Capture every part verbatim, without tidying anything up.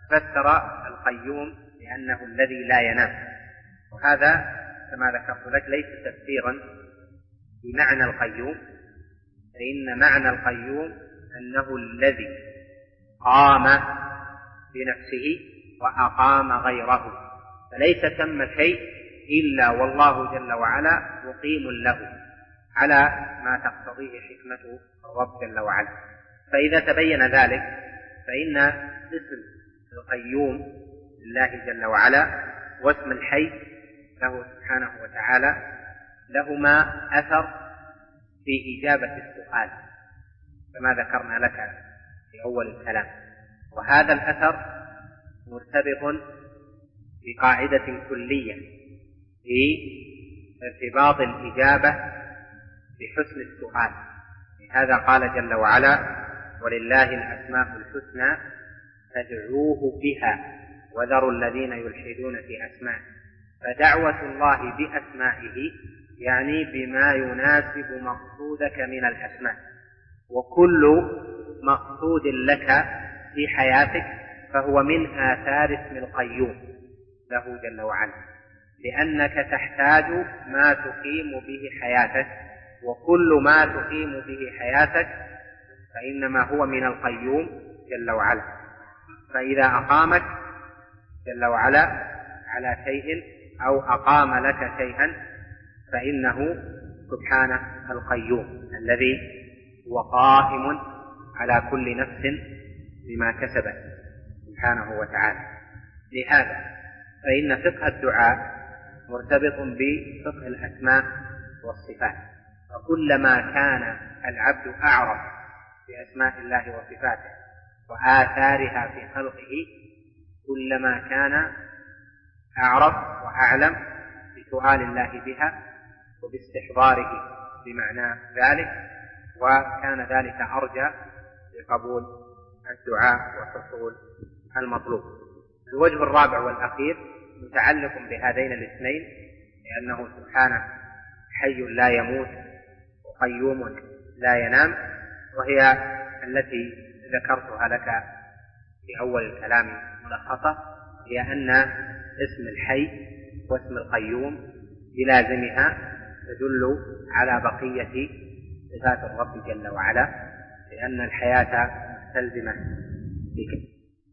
فسر القيوم بأنه الذي لا ينام، وهذا كما ذكرت لك ليس تفسيرا بمعنى القيوم، فإن معنى القيوم أنه الذي قام بنفسه وأقام غيره، فليس ثم شيء إلا والله جل وعلا مقيم له على ما تقتضيه حكمة الرب جل وعلا. فإذا تبين ذلك فإن اسم القيوم لله جل وعلا واسم الحي له سبحانه وتعالى لهما أثر في إجابة السؤال كما ذكرنا لك في أول الكلام، وهذا الأثر مرتبط بقاعدة كلية في ارتباط الإجابة بحسن السؤال. لهذا قال جل وعلا: ولله الأسماء الحسنى فادعوه بها وذروا الذين يلحدون في أسمائه. فدعوة الله بأسمائه يعني بما يناسب مقصودك من الأسماء، وكل مقصود لك في حياتك فهو من آثار اسم القيوم له جل وعلا، لأنك تحتاج ما تقيم به حياتك، وكل ما تقيم به حياتك فإنما هو من القيوم جل وعلا. فإذا أقامك جل وعلا على شيء أو أقام لك شيئا فإنه سبحانه القيوم الذي هو قائم على كل نفس بما كسبت سبحانه وتعالى. لهذا فإن فقه الدعاء مرتبط بفقه الأسماء والصفات، فكلما كان العبد أعرف بأسماء الله وصفاته وآثارها في خلقه كلما كان أعرف وأعلم بسؤال الله بها وباستحضاره بمعنى ذلك، وكان ذلك أرجى لقبول الدعاء وحصول المطلوب. الوجه الرابع والأخير متعلق بهذين الاثنين، لأنه سبحانه حي لا يموت وقيوم لا ينام، وهي التي ذكرتها لك في أول الكلام ملخصة، هي أن اسم الحي واسم القيوم بلازمها تدل على بقية صفات الرب جل وعلا، لأن الحياة مستلزمة بك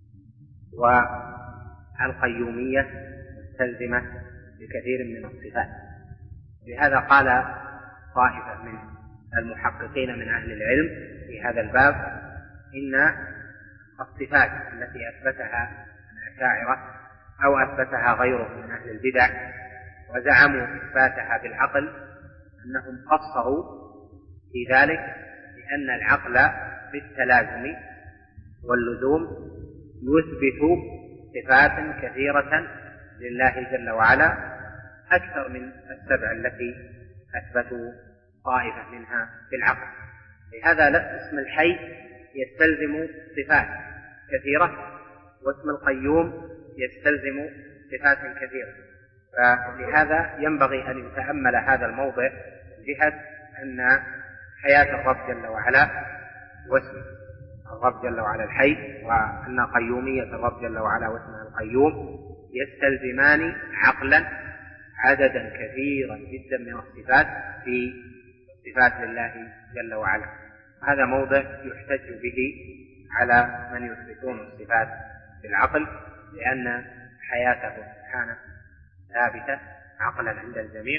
والقيومية مستلزمة بكثير من الصفات. لهذا قال طائفة من المحققين من أهل العلم في هذا الباب إن الصفات التي أثبتها الأشاعرة أو أثبتها غيره من أهل البدع وزعموا إثباتها بالعقل أنهم قصروا في ذلك، لأن العقل بالتلازم واللزوم يثبت صفات كثيرة لله جل وعلا أكثر من السبع التي أثبتوا طائفة منها بالعقل. لهذا اسم الحي يستلزم صفات كثيرة واسم القيوم يستلزم صفات كثيرة، فلهذا ينبغي أن يتأمل هذا الموضع جهة أن حياة الرب جل وعلا واسم الرب جل وعلا الحي، وأن قيومية الرب جل وعلا واسمه القيوم يستلزمان عقلا عددا كثيرا جدا من الصفات في صفات لله جل وعلا. هذا موضع يحتج به على من يثبتون الصفات بالعقل، لأن حياته سبحانه ثابتة عقلا عند الجميع،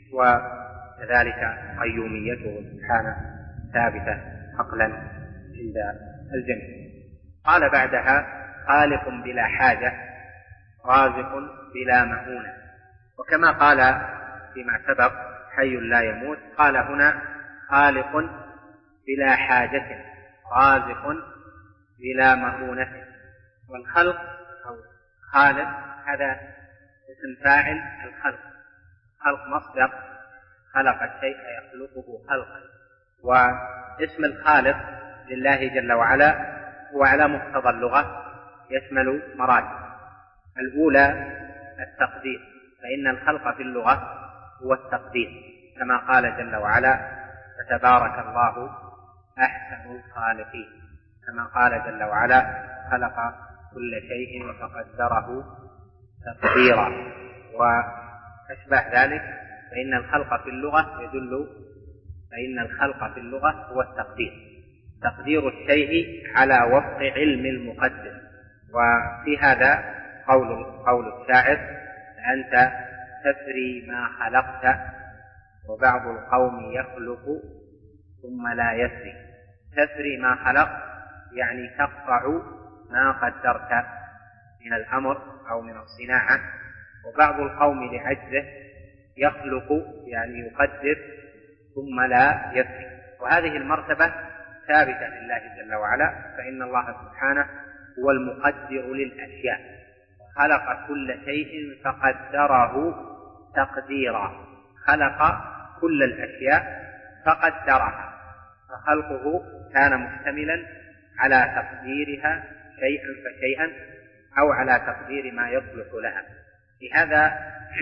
وكذلك قيوميته سبحانه ثابتة عقلا عند الجميع. قال بعدها: خالق بلا حاجة رازق بلا مؤونة. وكما قال فيما سبق حي لا يموت، قال هنا خالق بلا حاجة رازق بلا مؤونة. والخلق أو خالق هذا اسم فاعل الخلق، خلق مصدر خلق الشيء يخلقه خلقا، واسم الخالق لله جل وعلا هو على مقتضى اللغة يشمل مراتب. الأولى التقدير، فإن الخلق في اللغة هو التقدير، كما قال جل وعلا: فتبارك الله أحسن الخالقين، كما قال جل وعلا: خلق كل شيء فقدره تقديرا وأشبه ذلك. فإن الخلق في اللغة يدل فإن الخلق في اللغة هو التقدير، تقدير الشيء على وفق علم المقدر. وفي هذا قول قول الشاعر: أنت تفري ما خلقت وبعض القوم يخلق ثم لا يفري. تفري ما خلقت يعني تقطع ما قدرت من الأمر أو من الصناعة، وبعض القوم لعجزه يخلق يعني يقدر ثم لا يفري. وهذه المرتبة ثابتة لله جل وعلا، فإن الله سبحانه هو المقدر للأشياء، خلق كل شيء فقدره تقديرا، خلق كل الأشياء فقدرها، فخلقه كان مشتملا على تقديرها شيئا فشيئا أو على تقدير ما يصلح لها. لهذا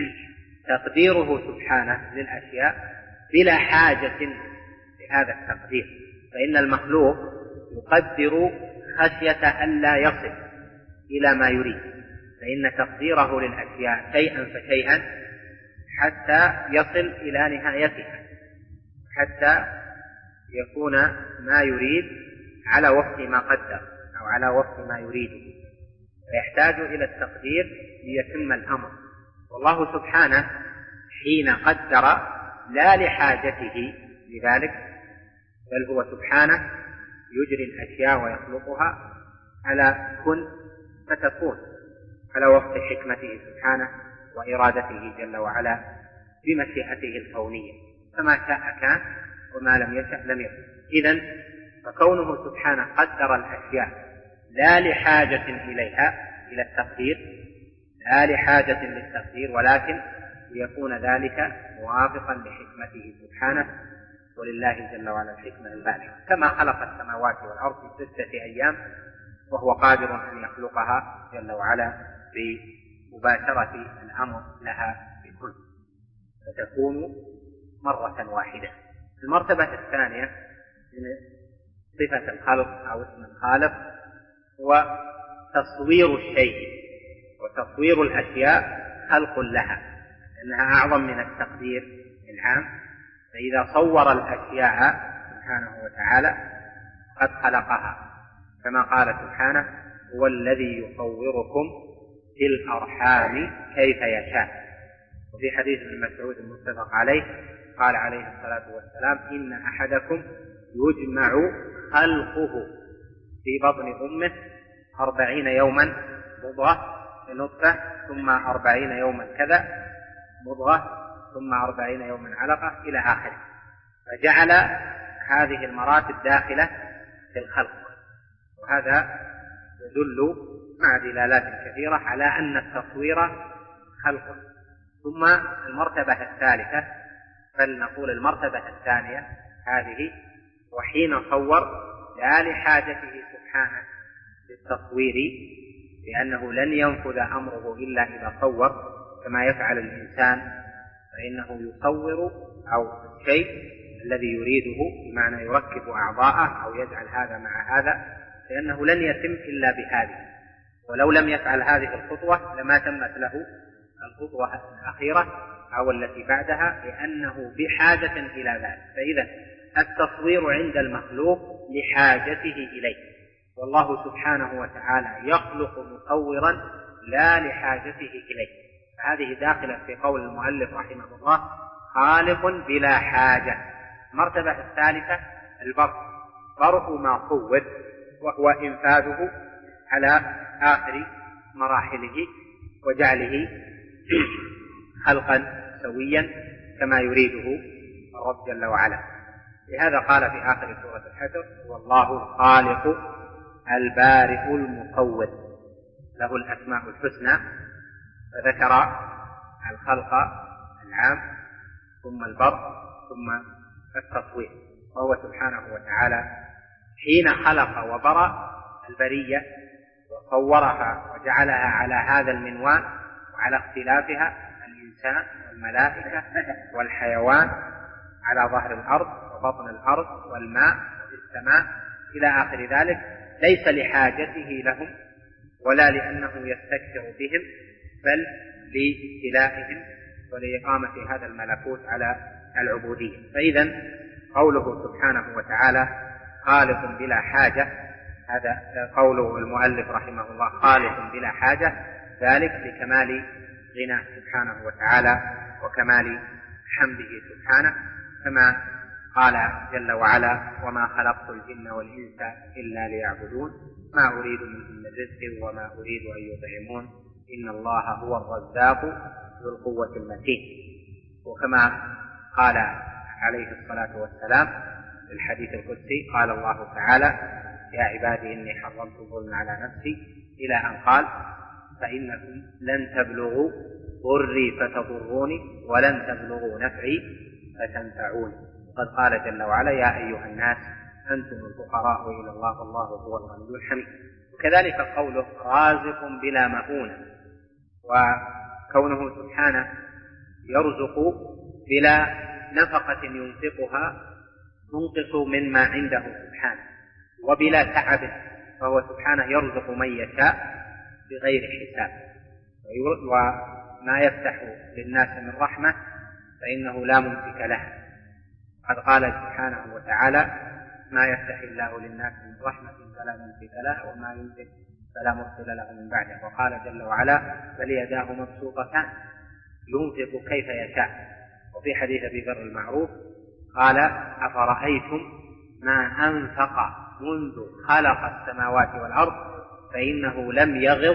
تقديره سبحانه للأشياء بلا حاجة لهذا التقدير، فإن المخلوق يقدر خشية أن لا يصل إلى ما يريد، فإن تقديره للأشياء شيئا فشيئا حتى يصل إلى نهايتها، حتى يكون ما يريد على وفق ما قدر أو على وفق ما يريده، فيحتاج إلى التقدير ليتم الأمر. والله سبحانه حين قدر لا لحاجته لذلك، بل هو سبحانه يجري الأشياء ويخلقها على كن فتكون، على وفق حكمته سبحانه وإرادته جل وعلا بمشيئته الكونية، فما شاء كان وما لم يشأ لم يكن. إذن فكونه سبحانه قدر الأشياء لا لحاجة إليها إلى التقدير، لا لحاجة للتقدير، ولكن ليكون ذلك موافقا لحكمته سبحانه، ولله جل وعلا الحكمة البالغة. كما خلق السماوات والأرض في ستة أيام وهو قادر أن يخلقها جل وعلا بمباشرة الأمر لها بكل، فتكون مرة واحدة. المرتبة الثانية من صفة الخلق أو اسم الخالق هو تصوير الشيء، وتصوير الأشياء خلق لها، لأنها أعظم من التقدير العام. فإذا صور الأشياء سبحانه وتعالى قد خلقها، كما قال سبحانه: هو الذي يصوركم في الأرحام كيف يشاء. وفي حديث ابن مسعود المتفق عليه قال عليه الصلاة والسلام: إن أحدكم يجمع خلقه في بطن أمه أربعين يوما مضغة نطفة، ثم أربعين يوما كذا مضغة، ثم أربعين يوما علقة إلى آخره، فجعل هذه المراتب داخلة في الخلق. وهذا يدل مع دلالات كثيرة على أن التصوير خلق. ثم المرتبة الثالثة، فلنقول المرتبة الثانية هذه، وحين صور لا لحاجته سبحانه للتصوير، لأنه لن ينفذ أمره إلا إذا صور، كما يفعل الإنسان، فإنه يصور أو الشيء الذي يريده، بمعنى يركب أعضاءه أو يجعل هذا مع هذا، لأنه لن يتم إلا بهذه، ولو لم يفعل هذه الخطوة لما تمت له الخطوة الأخيرة أو التي بعدها، لأنه بحاجة إلى ذلك. فإذا التصوير عند المخلوق لحاجته إليه، والله سبحانه وتعالى يخلق مصورا لا لحاجته إليه. هذه داخلة في قول المؤلف رحمه الله: خالق بلا حاجة. المرتبة الثالثة البرء، برء ما صور، وهو إنفاذه على آخر مراحله وجعله خلقا سويا كما يريده الرب جل وعلا. لهذا قال في آخر سورة الحشر: والله الخالق البارئ المصور، له الأسماء الحسنى، فذكر الخلق العام ثم البر ثم التصوير. وهو سبحانه وتعالى حين خلق وبرأ البرية وصورها وجعلها على هذا المنوال وعلى اختلافها، الإنسان والملائكة والحيوان على ظهر الأرض وبطن الأرض والماء وفي السماء إلى آخر ذلك، ليس لحاجته لهم ولا لأنه يستكثر بهم، بل لابتلائهم ولإقامة هذا الملكوت على العبودية. فإذا قوله سبحانه وتعالى خالق بلا حاجة، هذا قوله المؤلف رحمه الله خالق بلا حاجة، ذلك لكمال غنى سبحانه وتعالى وكمال حمده سبحانه، كما قال جل وعلا وما خلقت الجن والإنس إلا ليعبدون ما أريد منهم من رزق وما أريد أن يطعمون إن الله هو الرزاق ذو القوة المتين. وكما قال عليه الصلاة والسلام في الحديث القدسي قال الله تعالى يا عبادي إني حرمت الظلم على نفسي إلى أن قال فإنكم لن تبلغوا ضري فتضروني ولن تبلغوا نفعي فتنفعوني. قد قال جل وعلا يا أيها الناس أنتم الفقراء إلى الله والله هو الغني الحميد. وكذلك قوله رازق بلا مؤونة، وكونه سبحانه يرزق بلا نفقة ينفقها تنقص مما عنده سبحانه وبلا تعب، فهو سبحانه يرزق من يشاء بغير حساب، وما يفتح للناس من رحمة فإنه لا ممسك لها. قد قال سبحانه وتعالى ما يفتح الله للناس من رحمة فلا ممسك لها وما يمسك فلا مرسل له من بعده. وقال جل وعلا بل يداه مبسوطتان ينفق كيف يشاء. وفي حديث أبي ذر المعروف قال أفرأيتم ما أنفق منذ خلق السماوات والأرض فإنه لم يغض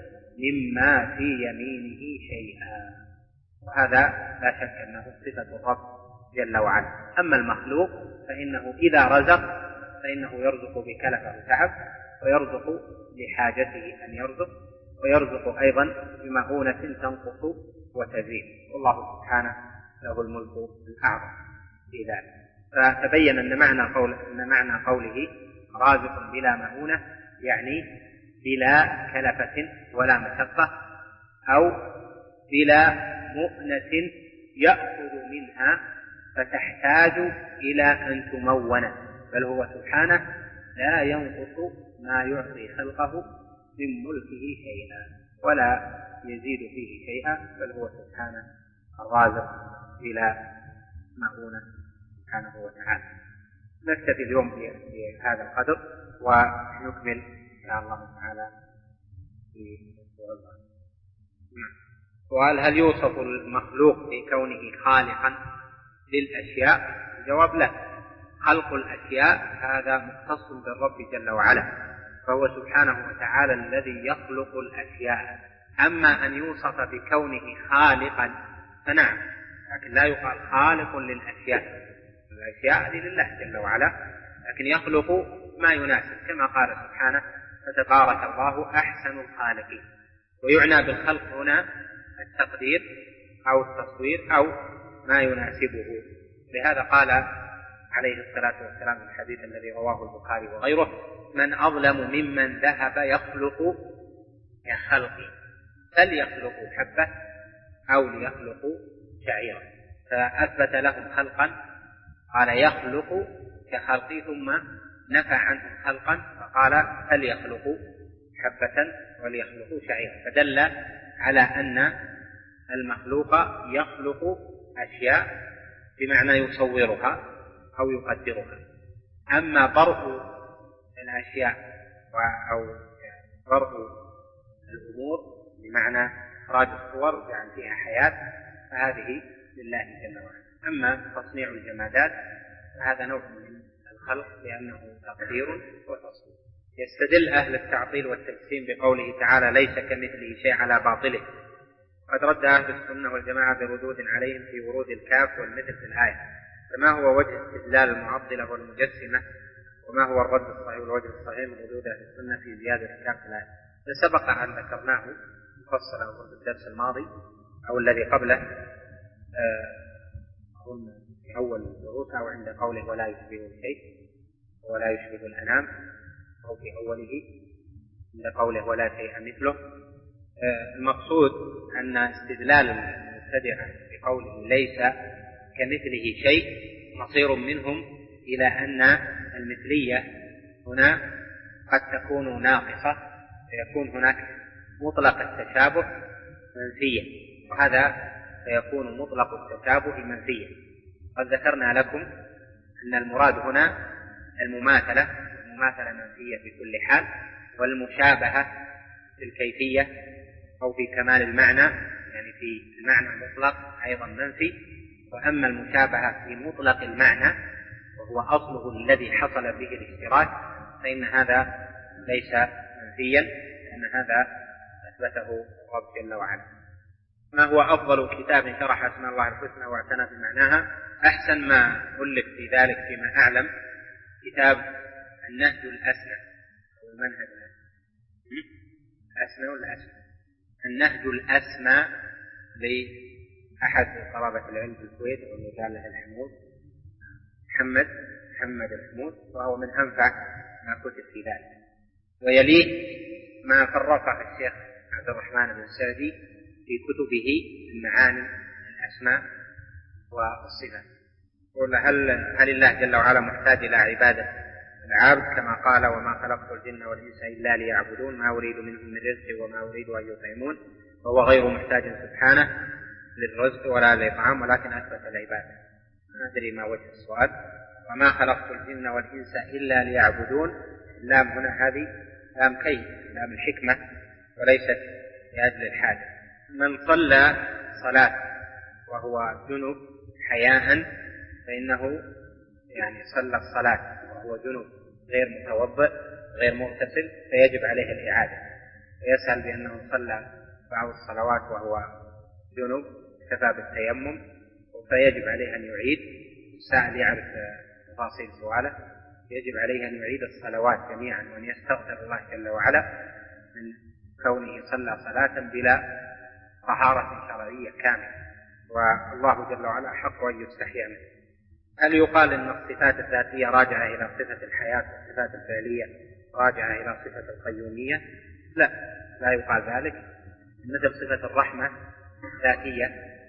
مما في يمينه شيئا. وهذا لا شك أنه صفة الرب جل وعلا. أما المخلوق فإنه إذا رزق فإنه يرزق بكلفة وتعب، ويرزق لحاجته أن يرزق، ويرزق أيضا بمؤونة تنقص وتزيد، والله سبحانه له الملك الأعظم في ذلك. فتبين أن معنى, قول أن معنى قوله رازق بلا مؤونة يعني بلا كلفة ولا مشقة، أو بلا مؤنة يأخذ منها فتحتاج إلى أن تمون، بل هو سبحانه لا ينقص ما يعطي خلقه من ملكه شيئا ولا يزيد فيه شيئا، بل هو سبحانه الرازق بلا مؤونة سبحانه وتعالى. نكتفي اليوم بهذا القدر ونكمل إن شاء الله تعالى في السؤال. سؤال هل يوصف المخلوق بكونه خالقا للأشياء؟ الجواب لا. خلق الأشياء هذا مختص بالرب جل وعلا، فهو سبحانه وتعالى الذي يخلق الأشياء. أما أن يوصف بكونه خالقا فنعم، لكن لا يقال خالق للأشياء، الأشياء لله جل وعلا، لكن يخلق ما يناسب كما قال سبحانه فتبارك الله أحسن الخالقين. ويعنى بالخلق هنا التقدير أو التصوير أو ما يناسبه. لهذا قال عليه الصلاة والسلام في الحديث الذي رواه البخاري وغيره من أظلم ممن ذهب يخلق كخلقي، فليخلقوا حبة أو ليخلقوا شعيرا، فأثبت لهم خلقا قال يخلق كخلقي ثم نفى عنهم خلقا فقال فليخلقوا حبة وليخلقوا شعيرا، فدل على أن المخلوق يخلق أشياء بمعنى يصورها أو يقدرها. أما برء الأشياء أو برء الأمور بمعنى إخراج الصور وجعل فيها حياة فهذه لله جل وعلا. أما تصنيع الجمادات فهذا نوع من الخلق لأنه تقدير وتصوير. يستدل أهل التعطيل والتجسيم بقوله تعالى ليس كمثله شيء على باطله. قد رد أهل السنة والجماعة بردود عليهم في ورود الكاف والمثل في الآية. فما هو وجه استدلال المعطلة والمجسمة، وما هو الرد الصحيح والوجه الصحيح من ردود أهل السنة في زيادة الكاف في الآية؟ سبق أن ذكرناه مفصلا في الدرس الماضي أو الذي قبله أظن في أول الدروس أو عند قوله ولا يشبه شيء ولا يشبه الأنام، أو في أوله عند قوله ولا شيء مثله. المقصود أن استدلال المبتدعة بقوله ليس كمثله شيء مصير منهم إلى أن المثلية هنا قد تكون ناقصة فيكون هناك مطلق التشابه منفيا، وهذا فيكون مطلق التشابه منفيا. قد ذكرنا لكم أن المراد هنا المماثلة، المماثلة منفية في كل حال، والمشابهة في الكيفية أو في كمال المعنى، يعني في المعنى مطلق أيضا منفي. وأما المشابهة في مطلق المعنى وهو أصله الذي حصل به الاشتراك فإن هذا ليس منفيا، لأن هذا أثبته رب جل وعلا. ما هو أفضل كتاب شرح اسماء الله الحسنى واعتنى بمعناها؟ أحسن ما ألف في ذلك فيما أعلم كتاب النهج الأسنى أو المنهج الأسنى ولا أسنى النهج الأسمى لأحد طلبة العلم في الكويت واللي له الحمود محمد محمد الحمود، وهو من أنفع ما كتب في ذلك. ويليه ما فرقه الشيخ عبد الرحمن بن السعدي في كتبه المعاني الأسماء والصفات. يقول هل هل الله جل وعلا محتاج إلى عبادة العبد كما قال وما خلقت الجن والإنس إلا ليعبدون ما أريد منهم من رزق وما أريد أن يطعمون، وهو غير محتاج سبحانه للرزق ولا للإطعام ولكن أثبت العبادة. ما أدري ما وجه السؤال. وما خلقت الجن والإنس إلا ليعبدون، اللام هنا هذه لام كي لام الحكمة وليست لأجل الحاجة. من صلى صلاة وهو جنب حياء فإنه يعني صلى الصلاة وهو جنب غير متوضئ غير مغتسل فيجب عليه الإعادة، ويسأل بأنه صلى بعض الصلوات وهو جنب كفى بالتيمم فيجب عليه أن يعيد. السائل يعرف تفاصيل سؤاله، يجب عليه أن يعيد الصلوات جميعا وأن يستغفر الله جل وعلا من كونه صلى صلاة بلا طهارة شرعية كاملة، والله جل وعلا حق أن يستحيا منه. هل يقال أن الصفات الذاتية راجعة إلى صفة الحياة والصفات الفعلية راجعة إلى صفة القيومية؟ لا، لا يقال ذلك. مثل صفة الرحمة ذاتية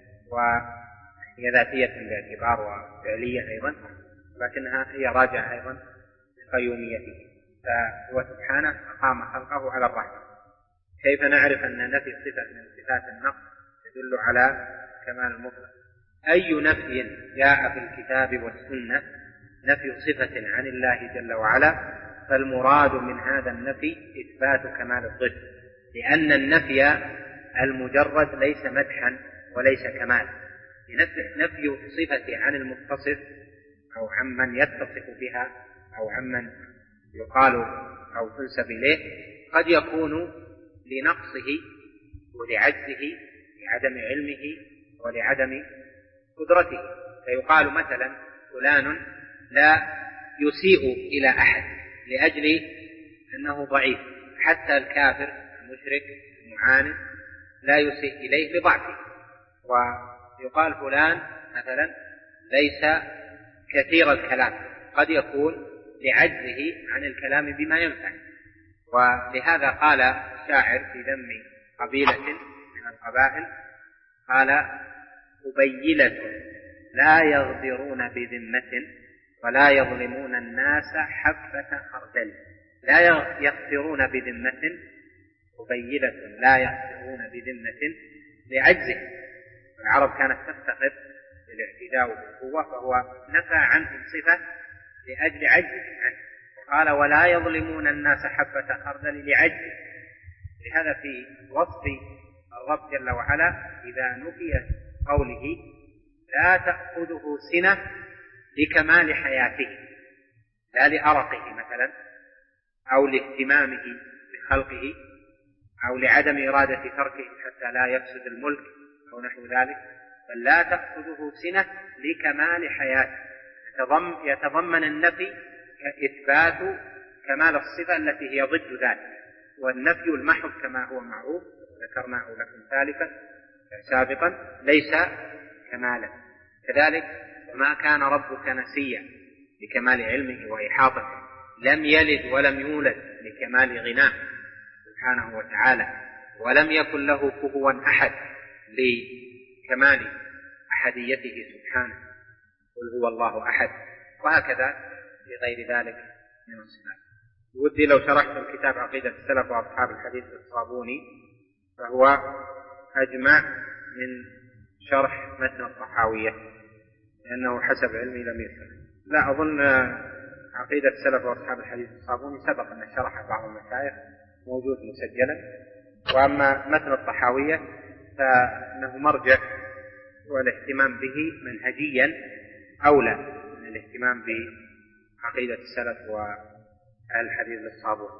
وهي ذاتية باعتبار وفعلية أيضا، لكنها هي راجعة أيضا لقيوميته، فهو سبحانه أقام خلقه على الرحمة. كيف نعرف أن نفي صفة من صفات النقص يدل على كمال المطلق؟ أي نفي جاء في الكتاب والسنة نفي صفة عن الله جل وعلا، فالمراد من هذا النفي إثبات كمال الضد، لأن النفي المجرد ليس مدحا وليس كمال. نفي صفة عن المتصف أو عمن يتصف بها أو عمن يقال أو تنسب إليه قد يكون لنقصه ولعجزه لعدم علمه ولعدم قدرته. فيقال مثلا فلان لا يسيء إلى أحد لأجل أنه ضعيف، حتى الكافر المشرك المعاند لا يسيء إليه لضعفه. ويقال فلان مثلا ليس كثير الكلام، قد يكون لعجزه عن الكلام بما ينفع. ولهذا قال الشاعر في ذم قبيلة من القبائل قال قبيلة لا يغدرون بذمة ولا يظلمون الناس حبة خردل. لا يغدرون بذمة، قبيلة لا يغدرون بذمة لعجزه. العرب كانت تفتخر بالاعتداء بالقوة، فهو نفى عنهم صفة لأجل عجزه عنه. قال ولا يظلمون الناس حبة خردل لعجزه. لهذا في وصف الرب جل وعلا إذا نفي قوله لا تأخذه سنة لكمال حياته، لا لأرقه مثلا أو لاهتمامه بخلقه أو لعدم إرادة تركه حتى لا يفسد الملك أو نحو ذلك، بل لا تأخذه سنة لكمال حياته. يتضمن النفي إثبات كمال الصفة التي هي ضد ذلك، والنفي المحض كما هو معروف ذكرناه لكم ثالثا سابقا ليس كمالا. كذلك ما كان ربك نسيا لكمال علمه وإحاطته، لم يلد ولم يولد لكمال غناه سبحانه وتعالى، ولم يكن له كفوا أحد لكمال أحديته سبحانه، قل هو الله أحد، وهكذا لغير ذلك من الصفات. ودي لو شرحت الكتاب عقيدة السلف وأصحاب الحديث الصابوني، فهو أجمع من شرح متن الطحاوية، لأنه حسب علمي لم يشرح. لا أظن عقيدة السلف وأصحاب الحديث الصابوني سبق أن شرح بعض المشايخ، موجود مسجلا. وأما متن الطحاوية فإنه مرجع، والاهتمام به منهجيا أولى من الاهتمام بعقيدة السلف والحديث الصابوني،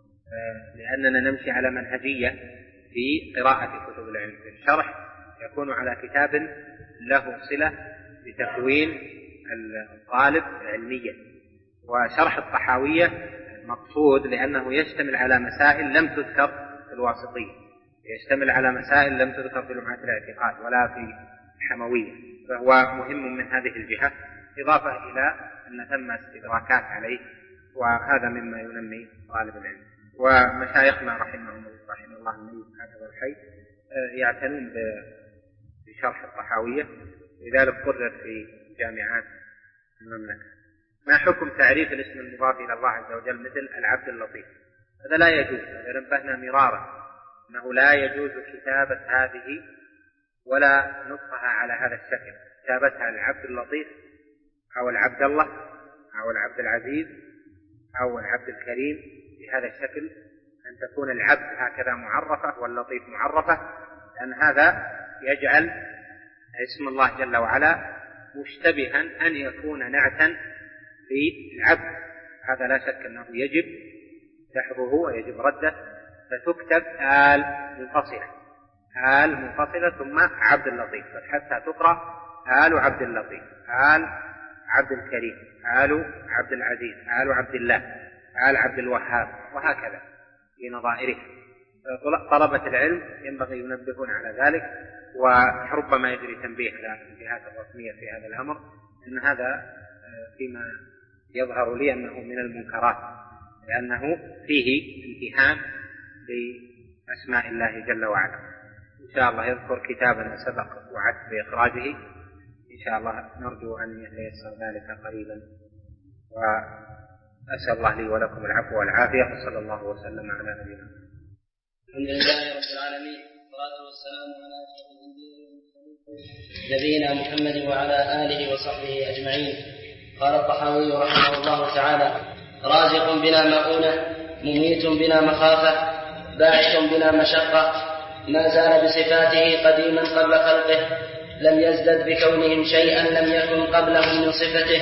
لأننا نمشي على منهجية في قراءة كتب العلم. الشرح يكون على كتاب له صلة بتكوين الطالب علميا، وشرح الطحاوية مقصود لأنه يشتمل على مسائل لم تذكر في الواسطية، يشتمل على مسائل لم تذكر في لمعة الاعتقاد ولا في الحموية، فهو مهم من هذه الجهة، إضافة إلى أن ثم استدراكات عليه، وهذا مما ينمي طالب العلم. ومشايخنا رحمهم رحمه الله الميت هذا الحي يعتنون بشرح الطحاوية، لذلك قرر في جامعات المملكة. ما حكم تعريف الاسم المضاف إلى الله عز وجل مثل العبد اللطيف؟ هذا لا يجوز، نبهنا مرارا أنه لا يجوز كتابة هذه ولا نطقها على هذا الشكل، كتابتها العبد اللطيف أو العبد الله أو العبد العزيز أو العبد الكريم بهذا الشكل، أن تكون العبد هكذا معرفة واللطيف معرفة، لأن هذا يجعل اسم الله جل وعلا مشتبها أن يكون نعتا في العبد. هذا لا شك أنه يجب سحبه ويجب رده، فتكتب آل منفصلة، آل منفصلة ثم عبد اللطيف، حتى تقرأ آل عبد اللطيف، آل عبد الكريم، آل عبد العزيز، آل عبد الله، آل عبد الوهاب، وهكذا في نظائره. طلبة العلم ينبغي ينبهون على ذلك، وربما يجري تنبيه على الجهات الرسمية في هذا الأمر، أن هذا فيما يظهر لي أنه من المنكرات، لأنه فيه امتهان بأسماء الله جل وعلا. إن شاء الله يذكر كتابا سبق وعدت بإخراجه، إن شاء الله نرجو أن يتيسر ذلك قريبا، وأسأل الله لي ولكم العفو والعافية، وصلى الله وسلم على نبينا محمد. الحمد لله رب العالمين، والصلاة والسلام على أشرف الأنبياء والمرسلين نبينا محمد وعلى آله وصحبه أجمعين. قال الطحاوي رحمه الله تعالى: رازق بلا مؤونة، مميت بلا مخافة، باعث بلا مشقة، ما زال بصفاته قديما قبل خلقه، لم يزدد بكونهم شيئا لم يكن قبلهم من صفته،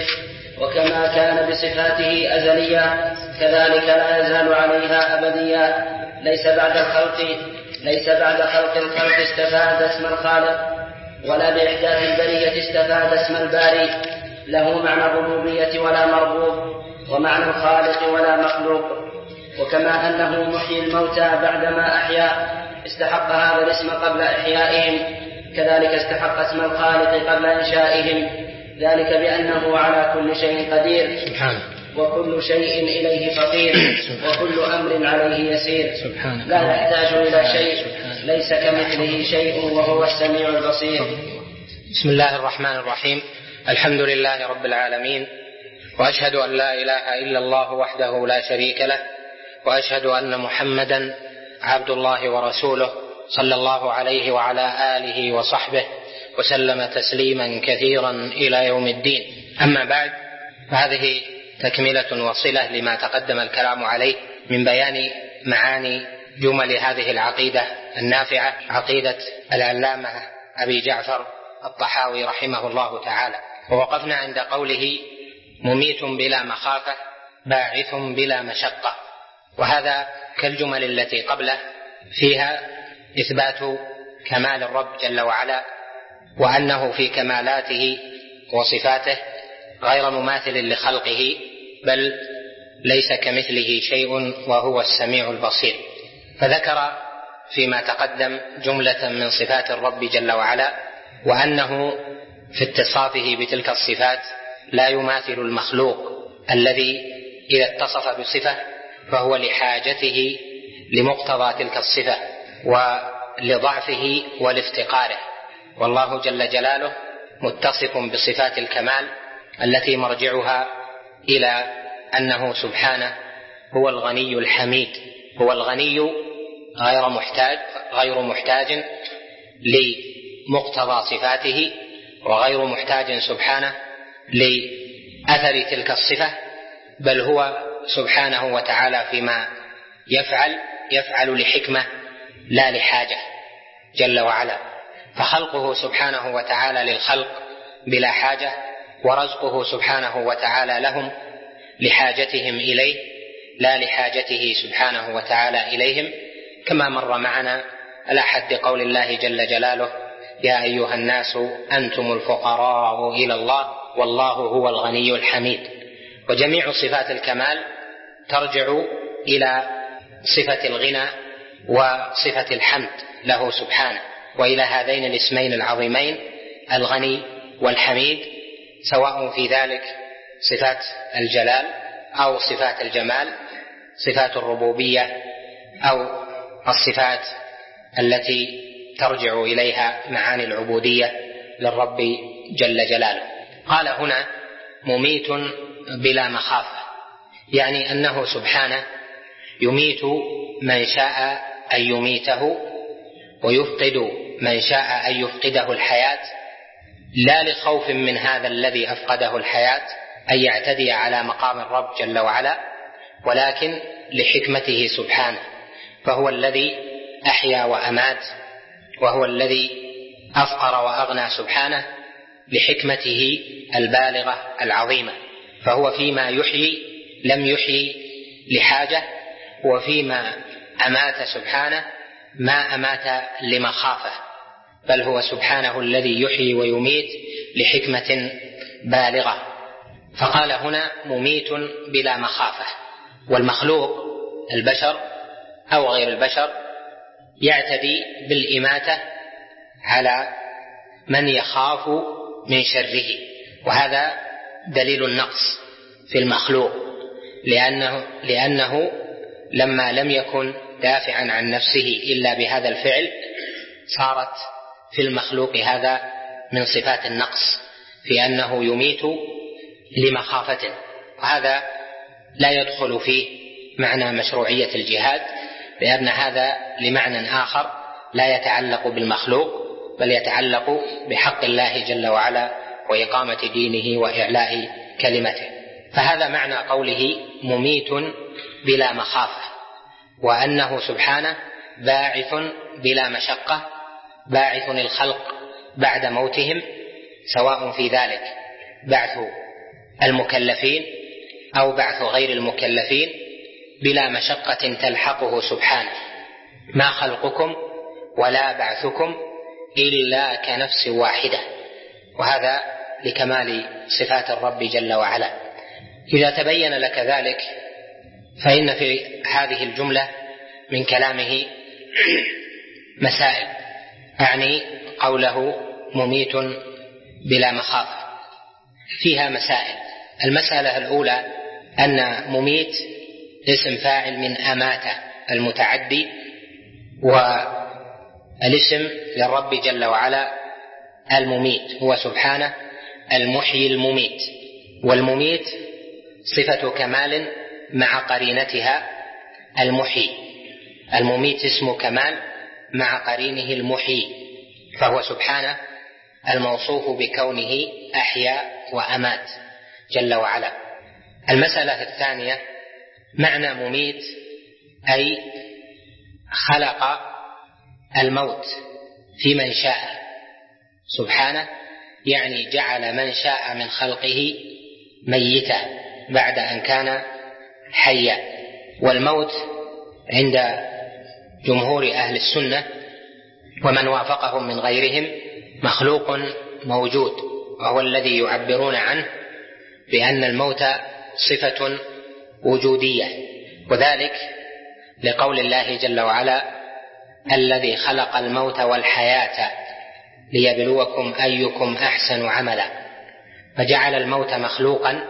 وكما كان بصفاته أزليا كذلك لا يزال عليها أبديا. ليس بعد الخلق ليس بعد خلق الخلق استفاد اسم الخالق، ولا بإحداث البرية استفاد اسم الباري. له معنى الربوبية ولا مربوب، ومعنى الخالق ولا مخلوق. وكما أنه محيي الموتى بعدما أحيا استحق هذا الاسم قبل إحيائهم، كذلك استحق اسم الخالق قبل إنشائهم، ذلك بأنه على كل شيء قدير سبحانه، وكل شيء إليه فقير، وكل أمر عليه يسير سبحانه، لا يحتاج إلى شيء، ليس كمثله شيء وهو السميع البصير. بسم الله الرحمن الرحيم. الحمد لله رب العالمين، وأشهد أن لا إله إلا الله وحده لا شريك له، وأشهد أن محمدا عبد الله ورسوله صلى الله عليه وعلى آله وصحبه وسلم تسليما كثيرا إلى يوم الدين. أما بعد، فهذه تكملة وصلة لما تقدم الكلام عليه من بيان معاني جمل هذه العقيدة النافعة، عقيدة العلامة أبي جعفر الطحاوي رحمه الله تعالى. ووقفنا عند قوله: مميت بلا مخافة، باعث بلا مشقة. وهذا كالجمل التي قبله، فيها إثبات كمال الرب جل وعلا، وأنه في كمالاته وصفاته غير مماثل لخلقه، بل ليس كمثله شيء وهو السميع البصير. فذكر فيما تقدم جملة من صفات الرب جل وعلا، وأنه في اتصافه بتلك الصفات لا يماثل المخلوق الذي إذا اتصف بصفة فهو لحاجته لمقتضى تلك الصفة ولضعفه ولافتقاره، والله جل جلاله متصف بصفات الكمال التي مرجعها إلى أنه سبحانه هو الغني الحميد. هو الغني غير محتاج غير محتاج لمقتضى صفاته، وغير محتاج سبحانه لأثر تلك الصفة، بل هو سبحانه وتعالى فيما يفعل يفعل لحكمة لا لحاجة جل وعلا. فخلقه سبحانه وتعالى للخلق بلا حاجة، ورزقه سبحانه وتعالى لهم لحاجتهم إليه لا لحاجته سبحانه وتعالى إليهم، كما مر معنا على حد قول الله جل جلاله: يا أيها الناس أنتم الفقراء إلى الله والله هو الغني الحميد. وجميع صفات الكمال ترجع إلى صفة الغنى وصفة الحمد له سبحانه، وإلى هذين الاسمين العظيمين الغني والحميد، سواء في ذلك صفات الجلال أو صفات الجمال، صفات الربوبية أو الصفات التي ترجع إليها معاني العبودية للرب جل جلاله. قال هنا: مميت بلا مخافة، يعني أنه سبحانه يميت من شاء أن يميته، ويفقد من شاء أن يفقده الحياة، لا لخوف من هذا الذي أفقده الحياة أن يعتدي على مقام الرب جل وعلا، ولكن لحكمته سبحانه، فهو الذي أحيا وأمات، وهو الذي أفقر وأغنى سبحانه لحكمته البالغة العظيمة. فهو فيما يحيي لم يحيي لحاجة، وفيما أمات سبحانه ما أمات لمخافة، بل هو سبحانه الذي يحيي ويميت لحكمة بالغة. فقال هنا: مميت بلا مخافة. والمخلوق البشر أو غير البشر يعتدي بالإماتة على من يخاف من شره، وهذا دليل النقص في المخلوق، لأنه, لأنه لما لم يكن دافعا عن نفسه إلا بهذا الفعل صارت في المخلوق هذا من صفات النقص، في أنه يميت لمخافة، وهذا لا يدخل فيه معنى مشروعية الجهاد، لأن هذا لمعنى آخر لا يتعلق بالمخلوق، بل يتعلق بحق الله جل وعلا وإقامة دينه وإعلاء كلمته. فهذا معنى قوله مميت بلا مخافة، وأنه سبحانه باعث بلا مشقة، باعث الخلق بعد موتهم، سواء في ذلك بعث المكلفين أو بعث غير المكلفين، بلا مشقة تلحقه سبحانه. ما خلقكم ولا بعثكم إلا كنفس واحدة، وهذا لكمال صفات الرب جل وعلا. إذا تبين لك ذلك فإن في هذه الجملة من كلامه مسائل، أعني قوله مميت بلا مخافة، فيها مسائل. المسألة الأولى أن مميت اسم فاعل من أمات المتعدي، والاسم للرب جل وعلا المميت هو سبحانه المحيي المميت. والمميت صفة كمال مع قرينتها المحيي، المميت اسم كمال مع قرينه المحيي، فهو سبحانه الموصوف بكونه أحيا وأمات جل وعلا. المسألة الثانية معنى مميت أي خلق الموت في من شاء سبحانه، يعني جعل من شاء من خلقه ميتا بعد أن كان حيا. والموت عند جمهور أهل السنة ومن وافقهم من غيرهم مخلوق موجود، وهو الذي يعبرون عنه بأن الموت صفة وجودية، وذلك لقول الله جل وعلا: الذي خلق الموت والحياة ليبلوكم أيكم أحسن عملا. فجعل الموت مخلوقا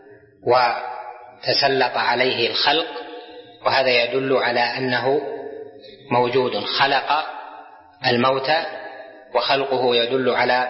وتسلط عليه الخلق، وهذا يدل على أنه موجود. خلق الموت وخلقه يدل على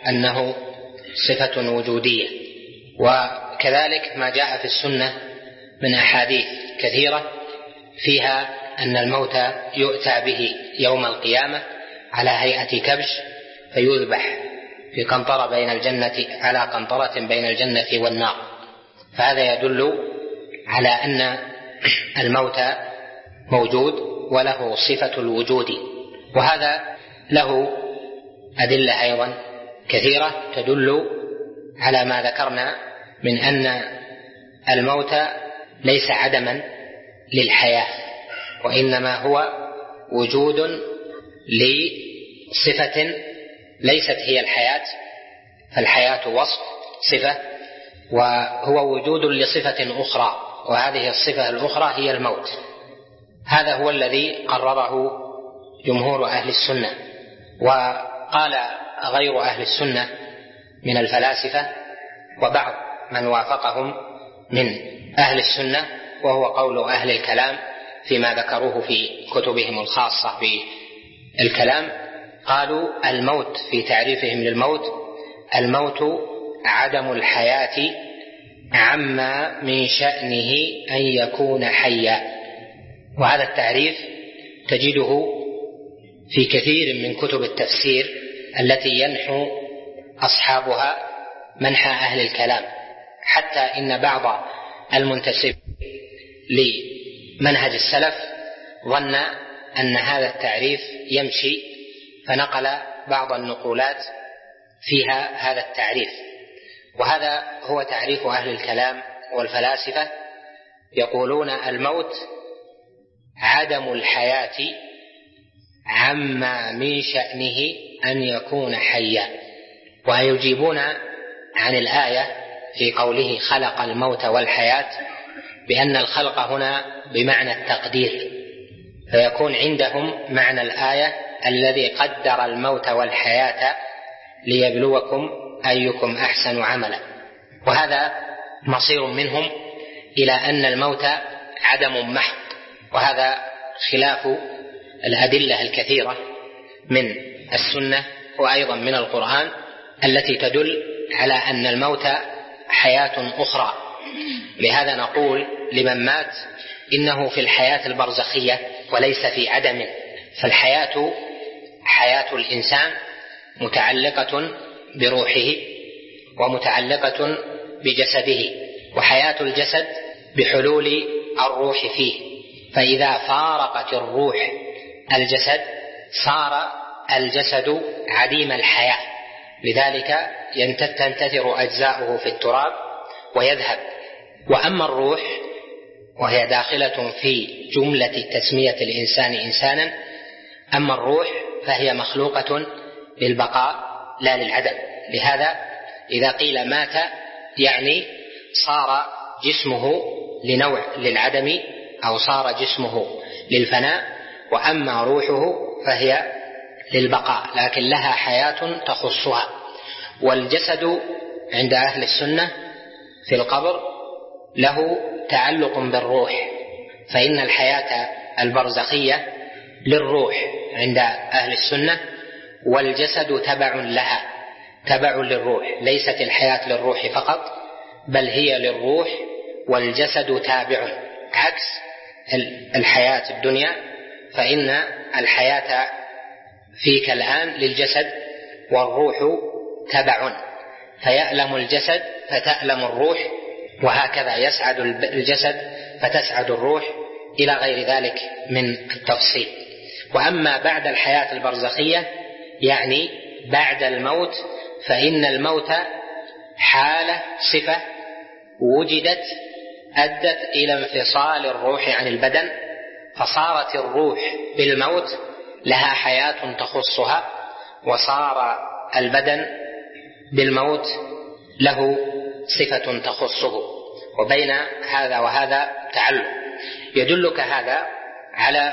أنه صفة وجودية. وكذلك ما جاء في السنة من أحاديث كثيرة فيها أن الموت يؤتى به يوم القيامة على هيئة كبش فيذبح في قنطرة بين الجنة على قنطرة بين الجنة والنار. فهذا يدل على أن الموت موجود وله صفة الوجود، وهذا له أدلة أيضا كثيرة تدل على ما ذكرنا من أن الموت ليس عدما للحياة، وإنما هو وجود لصفة ليست هي الحياة، فالحياة وصف صفة، وهو وجود لصفة أخرى، وهذه الصفة الأخرى هي الموت. هذا هو الذي قرره جمهور أهل السنة. وقال غير أهل السنة من الفلاسفة وبعض من وافقهم من أهل السنة، وهو قول أهل الكلام فيما ذكروه في كتبهم الخاصة بالكلام، قالوا الموت في تعريفهم للموت: الموت عدم الحياة عما من شأنه أن يكون حيا. وهذا التعريف تجده في كثير من كتب التفسير التي ينحو أصحابها منحى أهل الكلام، حتى إن بعض المنتسب لمنهج السلف ظن أن هذا التعريف يمشي، فنقل بعض النقولات فيها هذا التعريف. وهذا هو تعريف أهل الكلام والفلاسفة، يقولون الموت عدم الحياة عما من شأنه أن يكون حيا. ويجيبون عن الآية في قوله خلق الموت والحياة بأن الخلق هنا بمعنى التقدير، فيكون عندهم معنى الآية الذي قدر الموت والحياة ليبلوكم أيكم أحسن عملا. وهذا مصير منهم إلى أن الموت عدم محض، وهذا خلاف الأدلة الكثيرة من السنة وأيضا من القرآن التي تدل على أن الموت حياة أخرى. لهذا نقول لمن مات إنه في الحياة البرزخية وليس في عدم. فالحياة حياة الإنسان متعلقة بروحه ومتعلقة بجسده، وحياة الجسد بحلول الروح فيه، فإذا فارقت الروح الجسد صار الجسد عديم الحياة، لذلك تنتثر أجزاؤه في التراب ويذهب. وأما الروح وهي داخلة في جملة تسمية الإنسان إنسانا، أما الروح فهي مخلوقة للبقاء لا للعدم. لهذا إذا قيل مات يعني صار جسمه لنوع للعدم أو صار جسمه للفناء، وأما روحه فهي للبقاء لكن لها حياة تخصها. والجسد عند أهل السنة في القبر له تعلق بالروح، فإن الحياة البرزخية للروح عند أهل السنة، والجسد تبع لها تبع للروح، ليست الحياة للروح فقط بل هي للروح والجسد تابع، عكس الحياة الدنيا، فإن الحياة فيك الآن للجسد والروح تبع، فيألم الجسد فتألم الروح، وهكذا يسعد الجسد فتسعد الروح إلى غير ذلك من التفصيل. وأما بعد الحياة البرزخية يعني بعد الموت، فإن الموت حالة صفة وجدت أدت إلى انفصال الروح عن البدن، فصارت الروح بالموت لها حياة تخصها، وصار البدن بالموت له صفة تخصه، وبين هذا وهذا تعلق. يدلك هذا على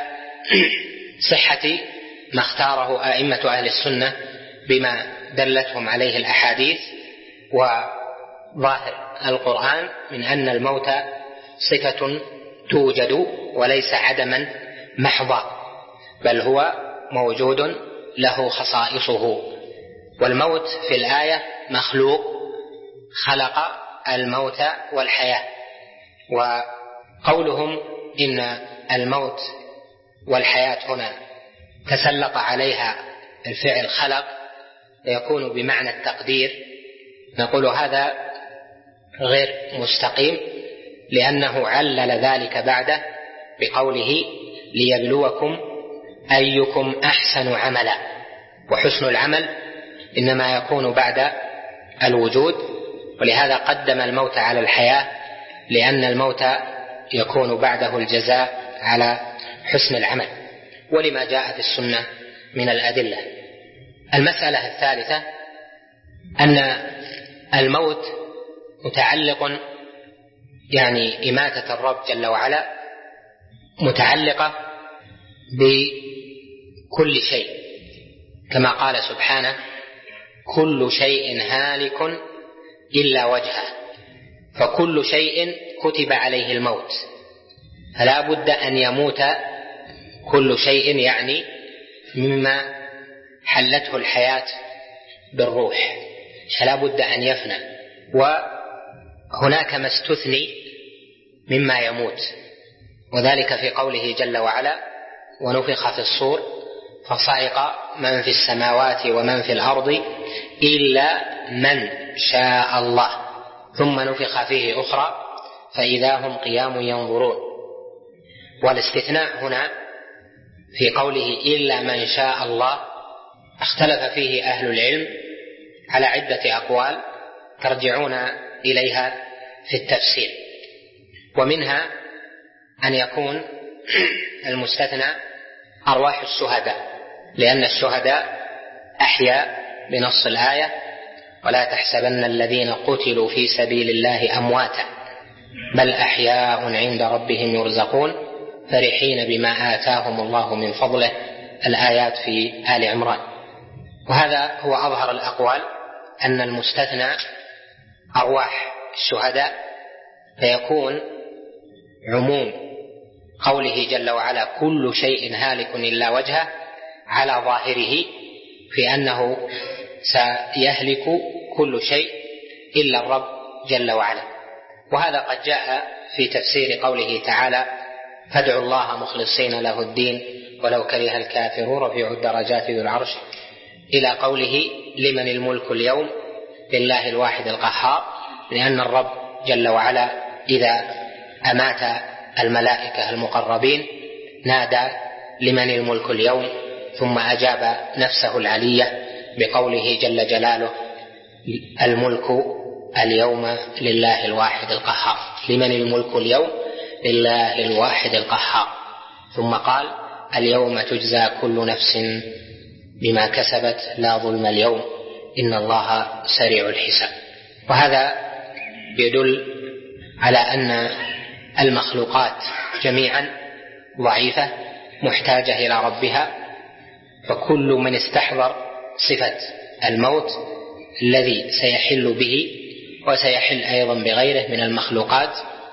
صحة ما اختاره أئمة أهل السنة بما دلتهم عليه الأحاديث وظاهر القرآن من أن الموت صفة توجد وليس عدما محضا، بل هو موجود له خصائصه. والموت في الآية مخلوق، خلق الموت والحياة، وقولهم إن الموت والحياة هنا تسلط عليها الفعل خلق يكون بمعنى التقدير، نقول هذا غير مستقيم، لأنه علل ذلك بعده بقوله ليبلوكم أيكم أحسن عملا، وحسن العمل إنما يكون بعد الوجود، ولهذا قدم الموت على الحياة، لأن الموت يكون بعده الجزاء على حسن العمل، ولما جاء في السنة من الأدلة. المسألة الثالثة أن الموت متعلق، يعني إماتة الرب جل وعلا متعلقة بكل شيء، كما قال سبحانه كل شيء هالك إلا وجهه، فكل شيء كتب عليه الموت، فلا بد أن يموت كل شيء، يعني مما حلته الحياة بالروح، فلا بد أن يفنى. وهناك ما استثني مما يموت، وذلك في قوله جل وعلا ونفخ في الصور فصعق من في السماوات ومن في الأرض إلا من شاء الله ثم نفخ فيه أخرى فإذا هم قيام ينظرون. والاستثناء هنا في قوله إلا من شاء الله اختلف فيه أهل العلم على عدة أقوال ترجعون إليها في التفسير، ومنها أن يكون المستثنى أرواح الشهداء، لأن الشهداء أحياء بنص الآية ولا تحسبن الذين قتلوا في سبيل الله أمواتا بل أحياء عند ربهم يرزقون فرحين بما آتاهم الله من فضله، الآيات في آل عمران. وهذا هو أظهر الأقوال أن المستثنى أرواح الشهداء، فيكون عموم قوله جل وعلا كل شيء هالك إلا وجهه على ظاهره في أنه سيهلك كل شيء إلا الرب جل وعلا. وهذا قد جاء في تفسير قوله تعالى فادعوا الله مخلصين له الدين ولو كره الكافرون رفيع الدرجات ذو العرش، إلى قوله لمن الملك اليوم لله الواحد القهار، لأن الرب جل وعلا إذا أمات الملائكة المقربين نادى لمن الملك اليوم، ثم أجاب نفسه العلية بقوله جل جلاله الملك اليوم لله الواحد القهار، لمن الملك اليوم لله الواحد القهار، ثم قال اليوم تجزى كل نفس بما كسبت لا ظلم اليوم إن الله سريع الحساب. وهذا يدل على أن المخلوقات جميعا ضعيفة محتاجة إلى ربها، فكل من استحضر صفة الموت الذي سيحل به وسيحل أيضا بغيره من المخلوقات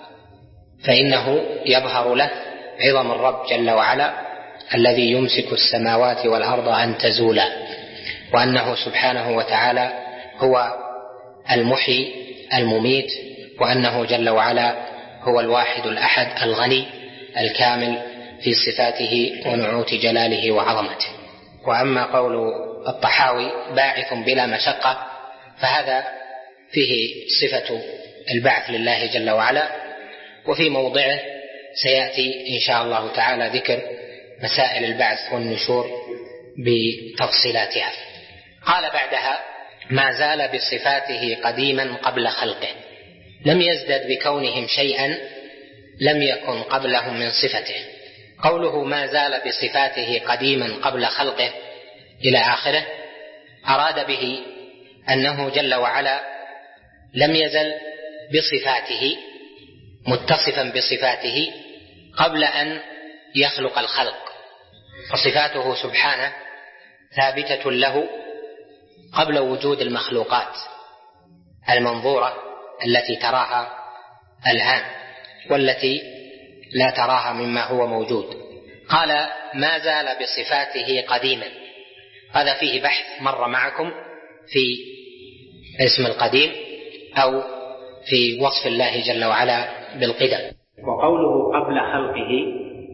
فإنه يظهر له عظم الرب جل وعلا الذي يمسك السماوات والأرض أن تزولا، وأنه سبحانه وتعالى هو المحيي المميت، وأنه جل وعلا هو الواحد الأحد الغني الكامل في صفاته ونعوت جلاله وعظمته. وأما قول الطحاوي باعث بلا مشقة فهذا فيه صفة البعث لله جل وعلا، وفي موضعه سيأتي إن شاء الله تعالى ذكر مسائل البعث والنشور بتفصيلاتها. قال بعدها ما زال بصفاته قديما قبل خلقه، لم يزدد بكونهم شيئا لم يكن قبلهم من صفته. قوله ما زال بصفاته قديما قبل خلقه إلى آخره أراد به أنه جل وعلا لم يزل بصفاته متصفا بصفاته قبل أن يخلق الخلق، فصفاته سبحانه ثابتة له قبل وجود المخلوقات المنظورة التي تراها الآن والتي لا تراها مما هو موجود. قال ما زال بصفاته قديما، هذا فيه بحث مر معكم في اسم القديم أو في وصف الله جل وعلا بالقدم. وقوله قبل خلقه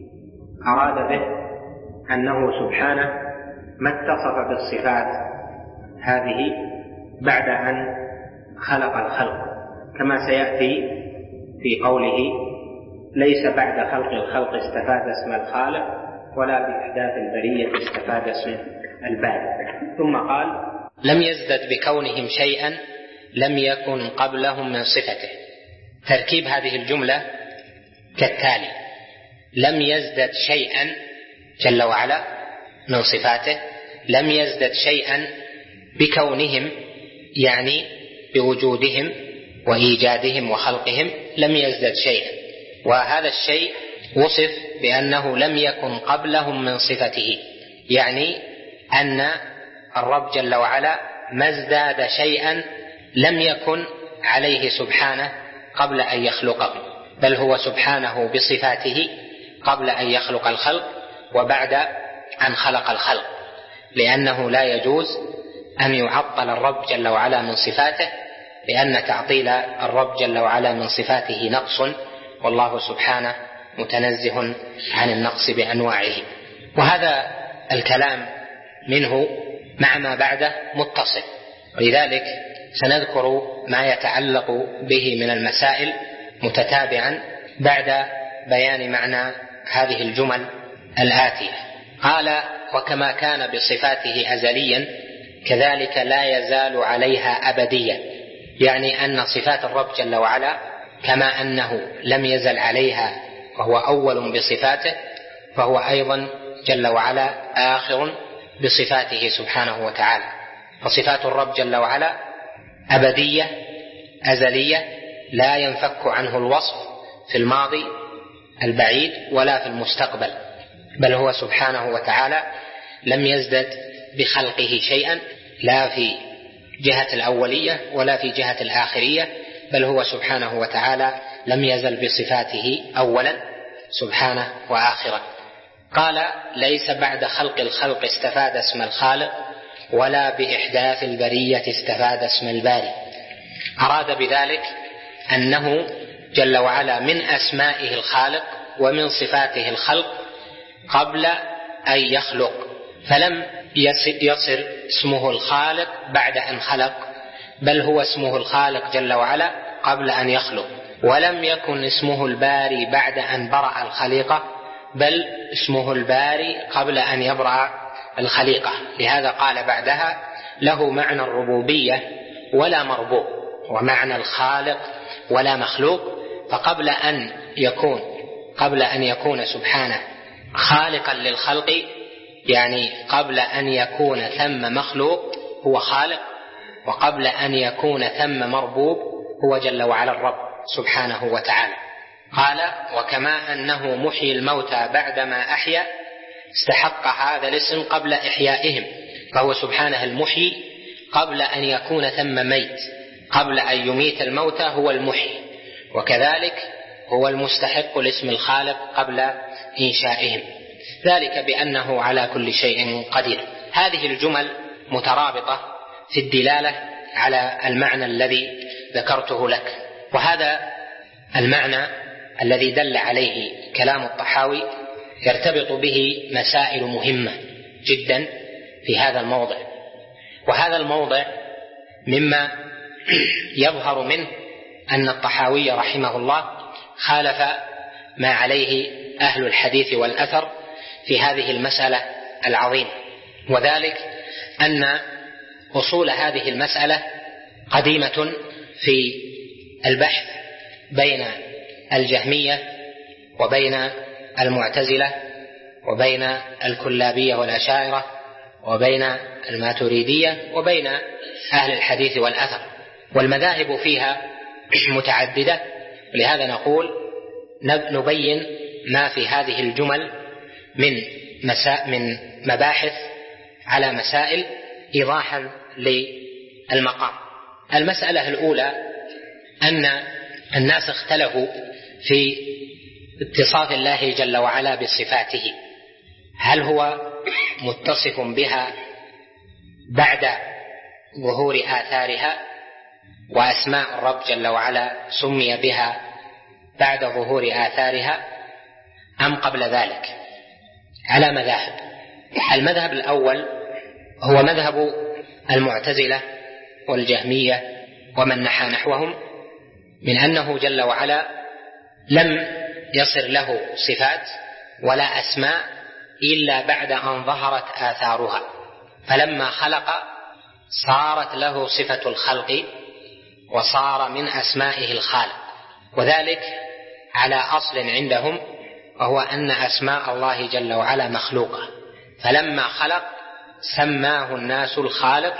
أراد به أنه سبحانه ما اتصف بالصفات هذه بعد أن خلق الخلق، كما سيأتي في قوله: ليس بعد خلق الخلق استفاد اسم الخالق ولا بإحداث البرية استفاد اسم البارئ. ثم قال: لم يزدد بكونهم شيئا لم يكن قبلهم من صفته. تركيب هذه الجملة كالتالي: لم يزدد شيئا جل وعلا من صفاته، لم يزدد شيئا بكونهم يعني بوجودهم وإيجادهم وخلقهم، لم يزدد شيئا، وهذا الشيء وصف بأنه لم يكن قبلهم من صفته، يعني أن الرب جل وعلا ما ازداد شيئا لم يكن عليه سبحانه قبل أن يخلقه، بل هو سبحانه بصفاته قبل أن يخلق الخلق وبعد أن خلق الخلق، لأنه لا يجوز أن يعطل الرب جل وعلا من صفاته، لأن تعطيل الرب جل وعلا من صفاته نقص، والله سبحانه متنزه عن النقص بأنواعه. وهذا الكلام منه مع ما بعده متصل، ولذلك سنذكر ما يتعلق به من المسائل متتابعا بعد بيان معنى هذه الجمل الآتية. قال: وكما كان بصفاته أزليا كذلك لا يزال عليها أبديا، يعني أن صفات الرب جل وعلا كما أنه لم يزل عليها وهو أول بصفاته، فهو أيضا جل وعلا آخر بصفاته سبحانه وتعالى. فصفات الرب جل وعلا أبدية أزلية لا ينفك عنه الوصف في الماضي البعيد ولا في المستقبل، بل هو سبحانه وتعالى لم يزدد بخلقه شيئا، لا في جهة الأولية ولا في جهة الآخرية، بل هو سبحانه وتعالى لم يزل بصفاته أولا سبحانه وآخرا. قال: ليس بعد خلق الخلق استفاد اسم الخالق ولا بإحداث البرية استفاد اسم الباري. أراد بذلك أنه جل وعلا من أسمائه الخالق ومن صفاته الخلق قبل أن يخلق، فلم يصر اسمه الخالق بعد أن خلق، بل هو اسمه الخالق جل وعلا قبل أن يخلق، ولم يكن اسمه الباري بعد أن برأ الخليقة، بل اسمه الباري قبل أن يبرأ الخليقة. لهذا قال بعدها: له معنى الربوبية ولا مربوب، ومعنى الخالق ولا مخلوق. فقبل أن يكون قبل أن يكون سبحانه خالقا للخلق، يعني قبل أن يكون ثم مخلوق هو خالق، وقبل أن يكون ثم مربوب هو جل وعلا الرب سبحانه وتعالى. قال: وكما أنه محيي الموتى بعدما أحيا استحق هذا الاسم قبل إحيائهم، فهو سبحانه المحيي قبل أن يكون ثم ميت، قبل أن يميت الموتى هو المحيي، وكذلك هو المستحق لاسم الخالق قبل إنشائهم، ذلك بأنه على كل شيء قدير. هذه الجمل مترابطة في الدلالة على المعنى الذي ذكرته لك، وهذا المعنى الذي دل عليه كلام الطحاوي يرتبط به مسائل مهمة جدا في هذا الموضع. وهذا الموضع مما يظهر منه أن الطحاوي رحمه الله خالف ما عليه أهل الحديث والأثر في هذه المسألة العظيمة، وذلك أن أصول هذه المسألة قديمة في البحث بين الجهمية وبين المعتزلة وبين الكلابية والأشاعرة وبين الماتريدية وبين أهل الحديث والأثر، والمذاهب فيها متعددة. لهذا نقول نبين ما في هذه الجمل من مسا... من مباحث على مسائل إيضاحا للمقام. المسألة الأولى أن الناس اختلفوا في اتصاف الله جل وعلا بصفاته، هل هو متصف بها بعد ظهور آثارها، وأسماء الرب جل وعلا سمي بها بعد ظهور آثارها، أم قبل ذلك؟ على مذاهب. المذهب الأول هو مذهب المعتزلة والجهمية ومن نحى نحوهم، من أنه جل وعلا لم يصر له صفات ولا أسماء إلا بعد أن ظهرت آثارها، فلما خلق صارت له صفة الخلق وصار من أسمائه الخالق، وذلك على أصل عندهم وهو أن أسماء الله جل وعلا مخلوقة، فلما خلق سماه الناس الخالق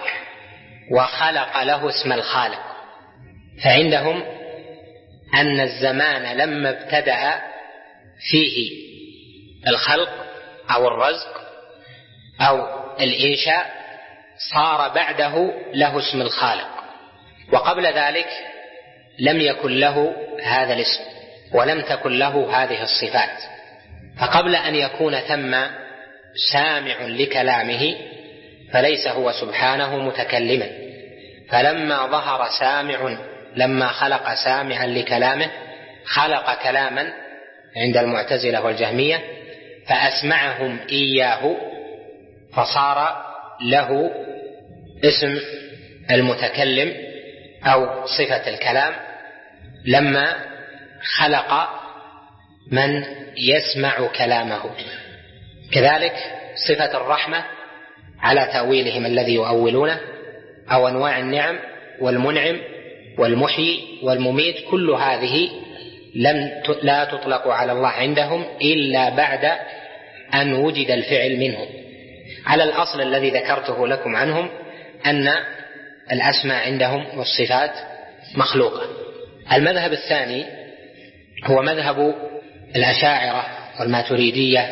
وخلق له اسم الخالق. فعندهم أن الزمان لما ابتدأ فيه الخلق أو الرزق أو الإنشاء صار بعده له اسم الخالق، وقبل ذلك لم يكن له هذا الاسم ولم تكن له هذه الصفات. فقبل أن يكون ثم سامع لكلامه فليس هو سبحانه متكلما، فلما ظهر سامع لما خلق سامعا لكلامه خلق كلاما عند المعتزلة والجهمية فأسمعهم إياه فصار له اسم المتكلم أو صفة الكلام لما خلق من يسمع كلامه. كذلك صفة الرحمة على تأويلهم الذي يؤولونه، أو أنواع النعم والمنعم والمحيي والمميت، كل هذه لم لا تطلق على الله عندهم إلا بعد أن وجد الفعل منهم، على الأصل الذي ذكرته لكم عنهم أن الأسماء عندهم والصفات مخلوقة. المذهب الثاني هو مذهب الأشاعرة والماتريدية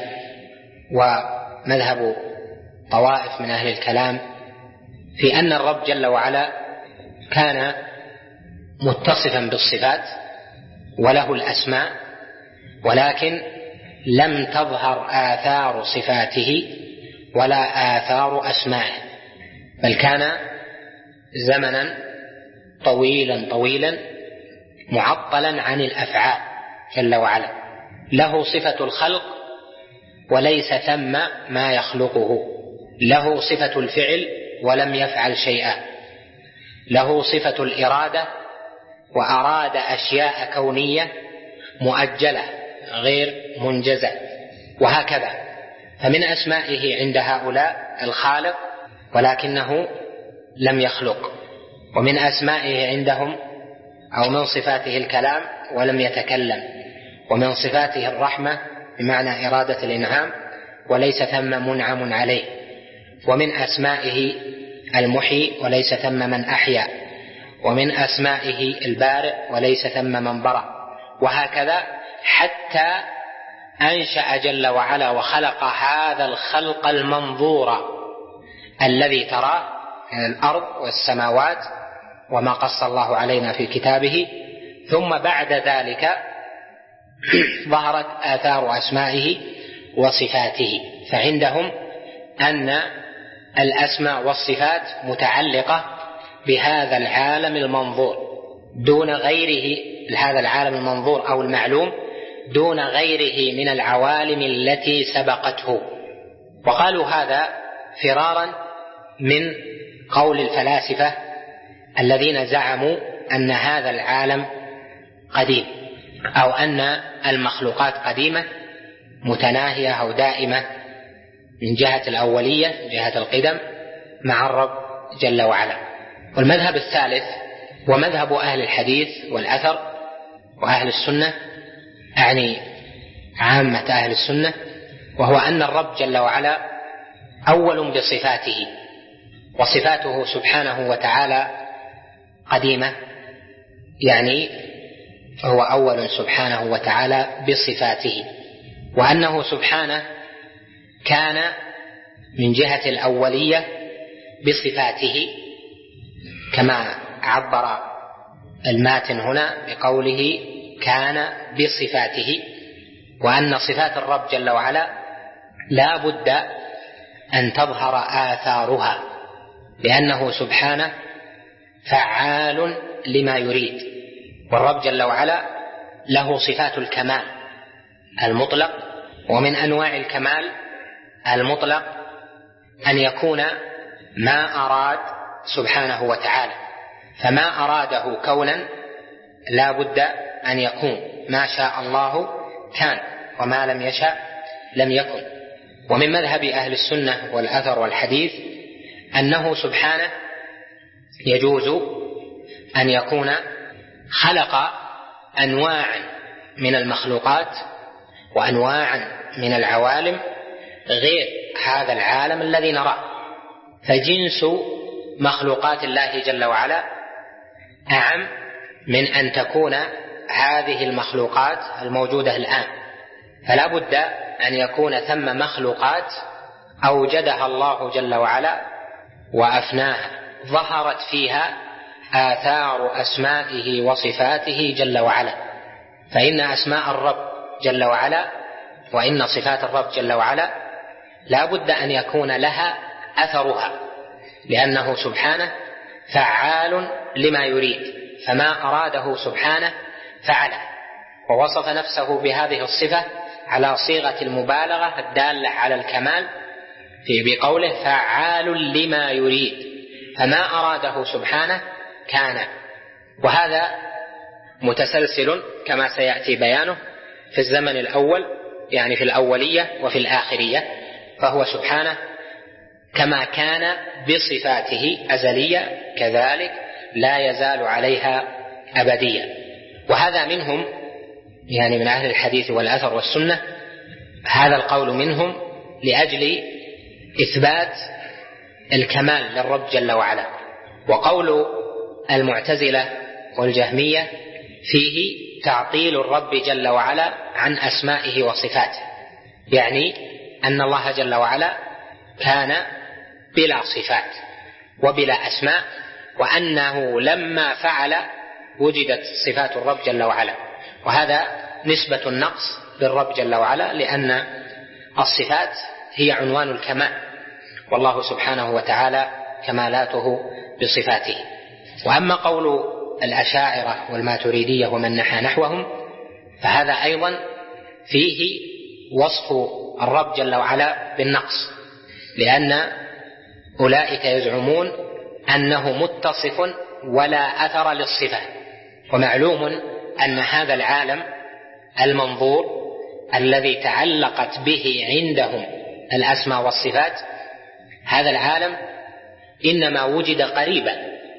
ومذهب طوائف من أهل الكلام في أن الرب جل وعلا كان متصفا بالصفات وله الأسماء، ولكن لم تظهر آثار صفاته ولا آثار أسمائه، بل كان زمنا طويلا طويلا معطلا عن الأفعال جل وعلا، له صفة الخلق وليس ثم ما يخلقه، له صفة الفعل ولم يفعل شيئا، له صفة الإرادة وأراد أشياء كونية مؤجلة غير منجزة، وهكذا. فمن أسمائه عند هؤلاء الخالق ولكنه لم يخلق، ومن أسمائه عندهم أو من صفاته الكلام ولم يتكلم، ومن صفاته الرحمة بمعنى إرادة الإنعام وليس ثم منعم عليه، ومن أسمائه المحيي وليس ثم من أحيا، ومن أسمائه البارئ وليس ثم من برأ، وهكذا حتى أنشأ جل وعلا وخلق هذا الخلق المنظور الذي تراه من الأرض والسماوات وما قص الله علينا في كتابه، ثم بعد ذلك ظهرت آثار أسمائه وصفاته. فعندهم أن الأسماء والصفات متعلقة بهذا العالم المنظور دون غيره، هذا العالم المنظور أو المعلوم دون غيره من العوالم التي سبقته. وقالوا هذا فرارا من قول الفلاسفة الذين زعموا أن هذا العالم قديم، أو أن المخلوقات قديمة متناهية أو دائمة من جهة الأولية من جهة القدم مع الرب جل وعلا. والمذهب الثالث ومذهب أهل الحديث والأثر وأهل السنة، أعني عامة أهل السنة، وهو أن الرب جل وعلا أول بصفاته، وصفاته سبحانه وتعالى قديمة، يعني هو أول سبحانه وتعالى بصفاته، وأنه سبحانه كان من جهة الأولية بصفاته كما عبر الماتن هنا بقوله كان بصفاته، وأن صفات الرب جل وعلا لا بد أن تظهر آثارها، لأنه سبحانه فعال لما يريد، والرب جل وعلا له صفات الكمال المطلق ومن أنواع الكمال المطلق أن يكون ما أراد سبحانه وتعالى، فما أراده كونا لا بد أن يكون، ما شاء الله كان وما لم يشاء لم يكن. ومن مذهب أهل السنة والأثر والحديث أنه سبحانه يجوز أن يكون خلق أنواعا من المخلوقات وأنواعا من العوالم غير هذا العالم الذي نراه، فجنس مخلوقات الله جل وعلا أعم من أن تكون هذه المخلوقات الموجودة الآن، فلا بد أن يكون ثم مخلوقات أوجدها الله جل وعلا وأفناها، ظهرت فيها آثار أسمائه وصفاته جل وعلا، فإن أسماء الرب جل وعلا وإن صفات الرب جل وعلا لا بد أن يكون لها أثرها، لأنه سبحانه فعال لما يريد، فما أراده سبحانه فعله، ووصف نفسه بهذه الصفة على صيغة المبالغة الدالة على الكمال في بقوله فعال لما يريد، فما أراده سبحانه كان. وهذا متسلسل كما سيأتي بيانه في الزمن الأول، يعني في الأولية وفي الآخرية، فهو سبحانه كما كان بصفاته أزلية كذلك لا يزال عليها أبدية. وهذا منهم، يعني من أهل الحديث والأثر والسنة، هذا القول منهم لأجل إثبات الكمال للرب جل وعلا. وقول المعتزلة والجهمية فيه تعطيل الرب جل وعلا عن أسمائه وصفاته، يعني أن الله جل وعلا كان بلا صفات وبلا أسماء، وأنه لما فعل وجدت صفات الرب جل وعلا، وهذا نسبة النقص للرب جل وعلا، لأن الصفات هي عنوان الكمال، والله سبحانه وتعالى كمالاته بصفاته. وأما قول الأشاعرة والماتريدية ومن نحى نحوهم فهذا أيضا فيه وصف الرب جل وعلا بالنقص، لأن أولئك يزعمون أنه متصف ولا أثر للصفة، ومعلوم أن هذا العالم المنظور الذي تعلقت به عندهم الأسماء والصفات، هذا العالم إنما وجد قريبا،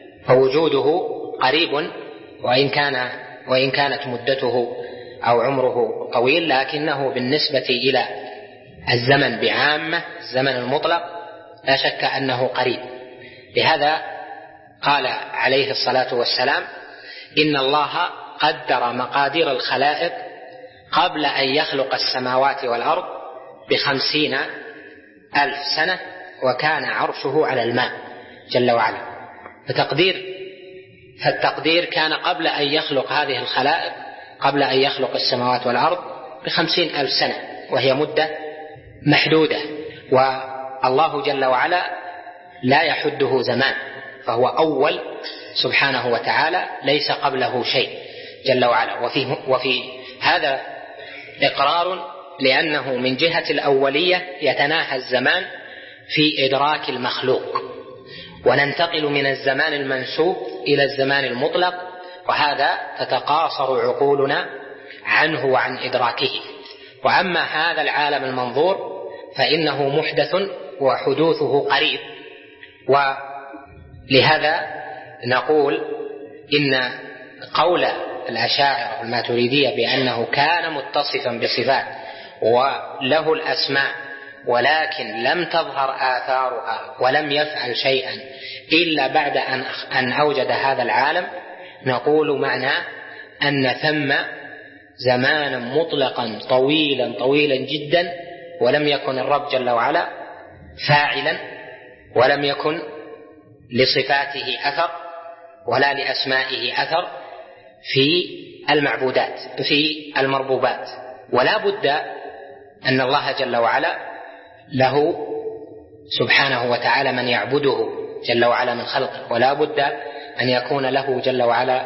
فوجوده قريب وإن كان وإن كانت مدته أو عمره طويل، لكنه بالنسبة إلى الزمن بعامة الزمن المطلق لا شك أنه قريب. لهذا قال عليه الصلاة والسلام إن الله قدر مقادير الخلائق قبل أن يخلق السماوات والأرض بخمسين ألف سنة وكان عرشه على الماء جل وعلا، فتقدير فالتقدير كان قبل أن يخلق هذه الخلائق، قبل أن يخلق السماوات والأرض بخمسين ألف سنة، وهي مدة محدودة. والله جل وعلا لا يحده زمان، فهو أول سبحانه وتعالى ليس قبله شيء جل وعلا. وفي, وفي هذا إقرار لأنه من جهة الأولية يتناهى الزمان في إدراك المخلوق، وننتقل من الزمان المنسوب إلى الزمان المطلق، وهذا تتقاصر عقولنا عنه وعن إدراكه. وأما هذا العالم المنظور فإنه محدث وحدوثه قريب، ولهذا نقول إن قول الأشاعرة والماتريدية بأنه كان متصفا بصفات وله الأسماء ولكن لم تظهر آثارها ولم يفعل شيئا إلا بعد أن أوجد هذا العالم، نقول معناه أن ثم زمانا مطلقا طويلا طويلا جدا ولم يكن الرب جل وعلا فاعلا، ولم يكن لصفاته أثر ولا لأسمائه أثر في المعبودات في المربوبات. ولا بد أن الله جل وعلا له سبحانه وتعالى من يعبده جل وعلا من خلقه، ولا بد أن يكون له جل وعلا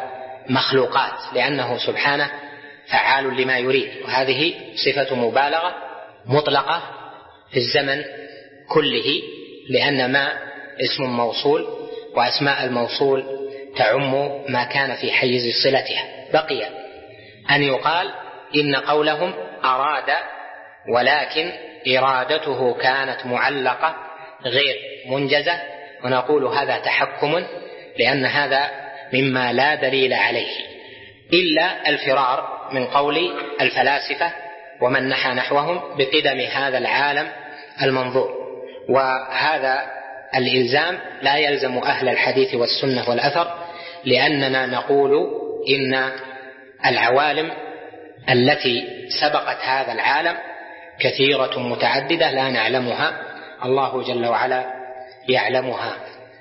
مخلوقات، لأنه سبحانه فعال لما يريد، وهذه صفة مبالغة مطلقة في الزمن كله، لأن ما اسم موصول، وأسماء الموصول تعم ما كان في حيز صلتها. بقي أن يقال إن قولهم أراد ولكن إرادته كانت معلقة غير منجزة، ونقول هذا تحكم، لأن هذا مما لا دليل عليه، إلا الفرار من قول الفلاسفة ومن نحى نحوهم بقدم هذا العالم المنظور. وهذا الإلزام لا يلزم أهل الحديث والسنة والأثر، لأننا نقول إن العوالم التي سبقت هذا العالم كثيرة متعددة لا نعلمها، الله جل وعلا يعلمها.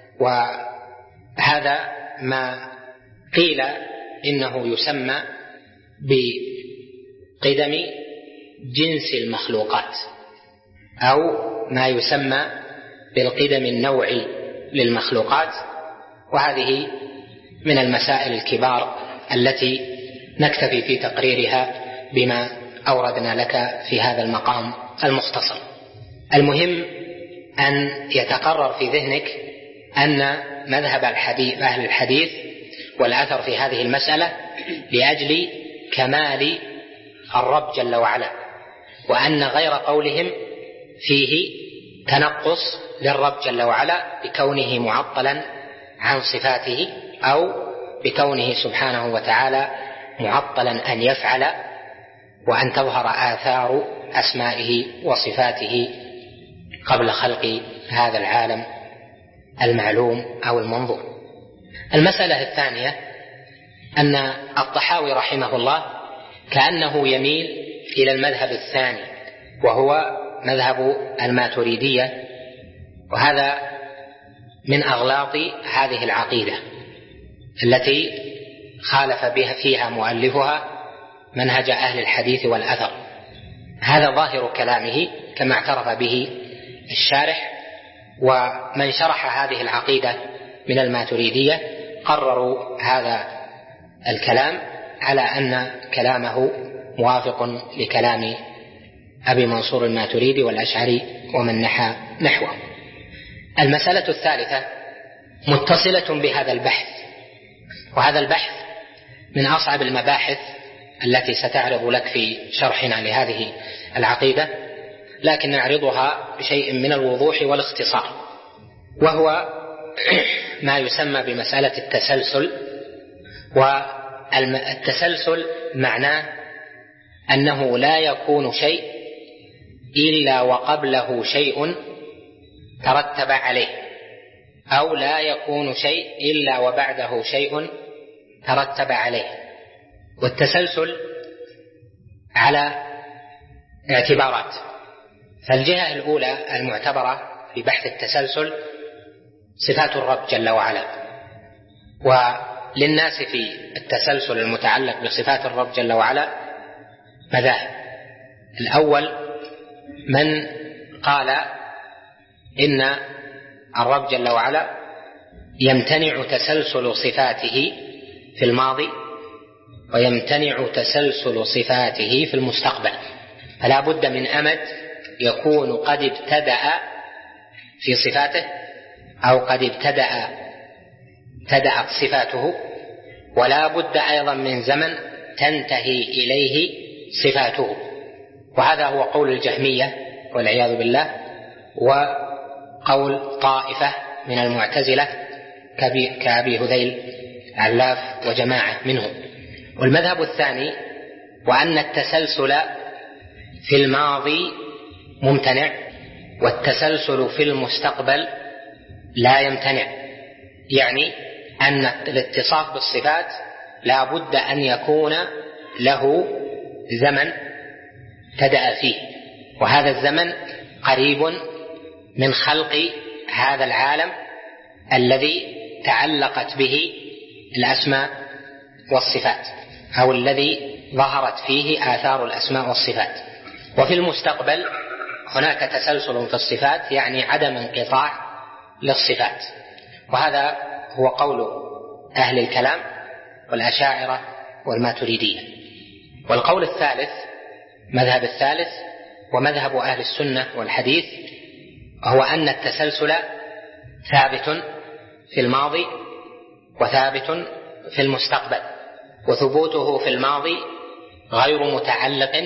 وهذا ما قيل إنه يسمى بقدم جنس المخلوقات، أو ما يسمى بالقدم النوعي للمخلوقات، وهذه من المسائل الكبار التي نكتفي في تقريرها بما أوردنا لك في هذا المقام المختصر. المهم أن يتقرر في ذهنك أن مذهب الحديث أهل الحديث والأثر في هذه المسألة لأجل كمال الرب جل وعلا، وأن غير قولهم فيه تنقص للرب جل وعلا بكونه معطلا عن صفاته، أو بكونه سبحانه وتعالى معطلا أن يفعل وأن تظهر آثار أسمائه وصفاته قبل خلق هذا العالم المعلوم أو المنظور. المسألة الثانية أن الطحاوي رحمه الله كأنه يميل إلى المذهب الثاني، وهو مذهب الماتريدية، وهذا من أغلاط هذه العقيدة التي خالف بها فيها مؤلفها منهج أهل الحديث والأثر. هذا ظاهر كلامه كما اعترف به الشارح، ومن شرح هذه العقيدة من الماتريدية قرروا هذا الكلام على أن كلامه موافق لكلام أبي منصور الماتريدي والأشعري ومن نحى نحوه. المسألة الثالثة متصلة بهذا البحث، وهذا البحث من أصعب المباحث التي ستعرض لك في شرحنا لهذه العقيدة، لكن نعرضها بشيء من الوضوح والاختصار، وهو ما يسمى بمسألة التسلسل. والتسلسل معناه أنه لا يكون شيء إلا وقبله شيء ترتب عليه، أو لا يكون شيء إلا وبعده شيء ترتب عليه. والتسلسل على اعتبارات، فالجهة الأولى المعتبرة في بحث التسلسل صفات الرب جل وعلا، وللناس في التسلسل المتعلق بصفات الرب جل وعلا مذاهب. الأول من قال إن الرب جل وعلا يمتنع تسلسل صفاته في الماضي ويمتنع تسلسل صفاته في المستقبل، فلا بد من أمد يكون قد ابتدأ في صفاته أو قد ابتدأ ابتدأت صفاته، ولا بد أيضا من زمن تنتهي إليه صفاته. وهذا هو قول الجهمية والعياذ بالله، وقول طائفة من المعتزلة كأبي هذيل علاف وجماعة منهم. والمذهب الثاني وأن التسلسل في الماضي ممتنع، والتسلسل في المستقبل لا يمتنع، يعني أن الاتصاف بالصفات لا بد أن يكون له زمن ابتدأ فيه، وهذا الزمن قريب من خلق هذا العالم الذي تعلقت به الأسماء والصفات، أو الذي ظهرت فيه آثار الأسماء والصفات. وفي المستقبل هناك تسلسل في الصفات، يعني عدم انقطاع للصفات، وهذا هو قول أهل الكلام والأشاعرة والماتريدية. والقول الثالث، مذهب الثالث، ومذهب أهل السنة والحديث هو أن التسلسل ثابت في الماضي وثابت في المستقبل، وثبوته في الماضي غير متعلق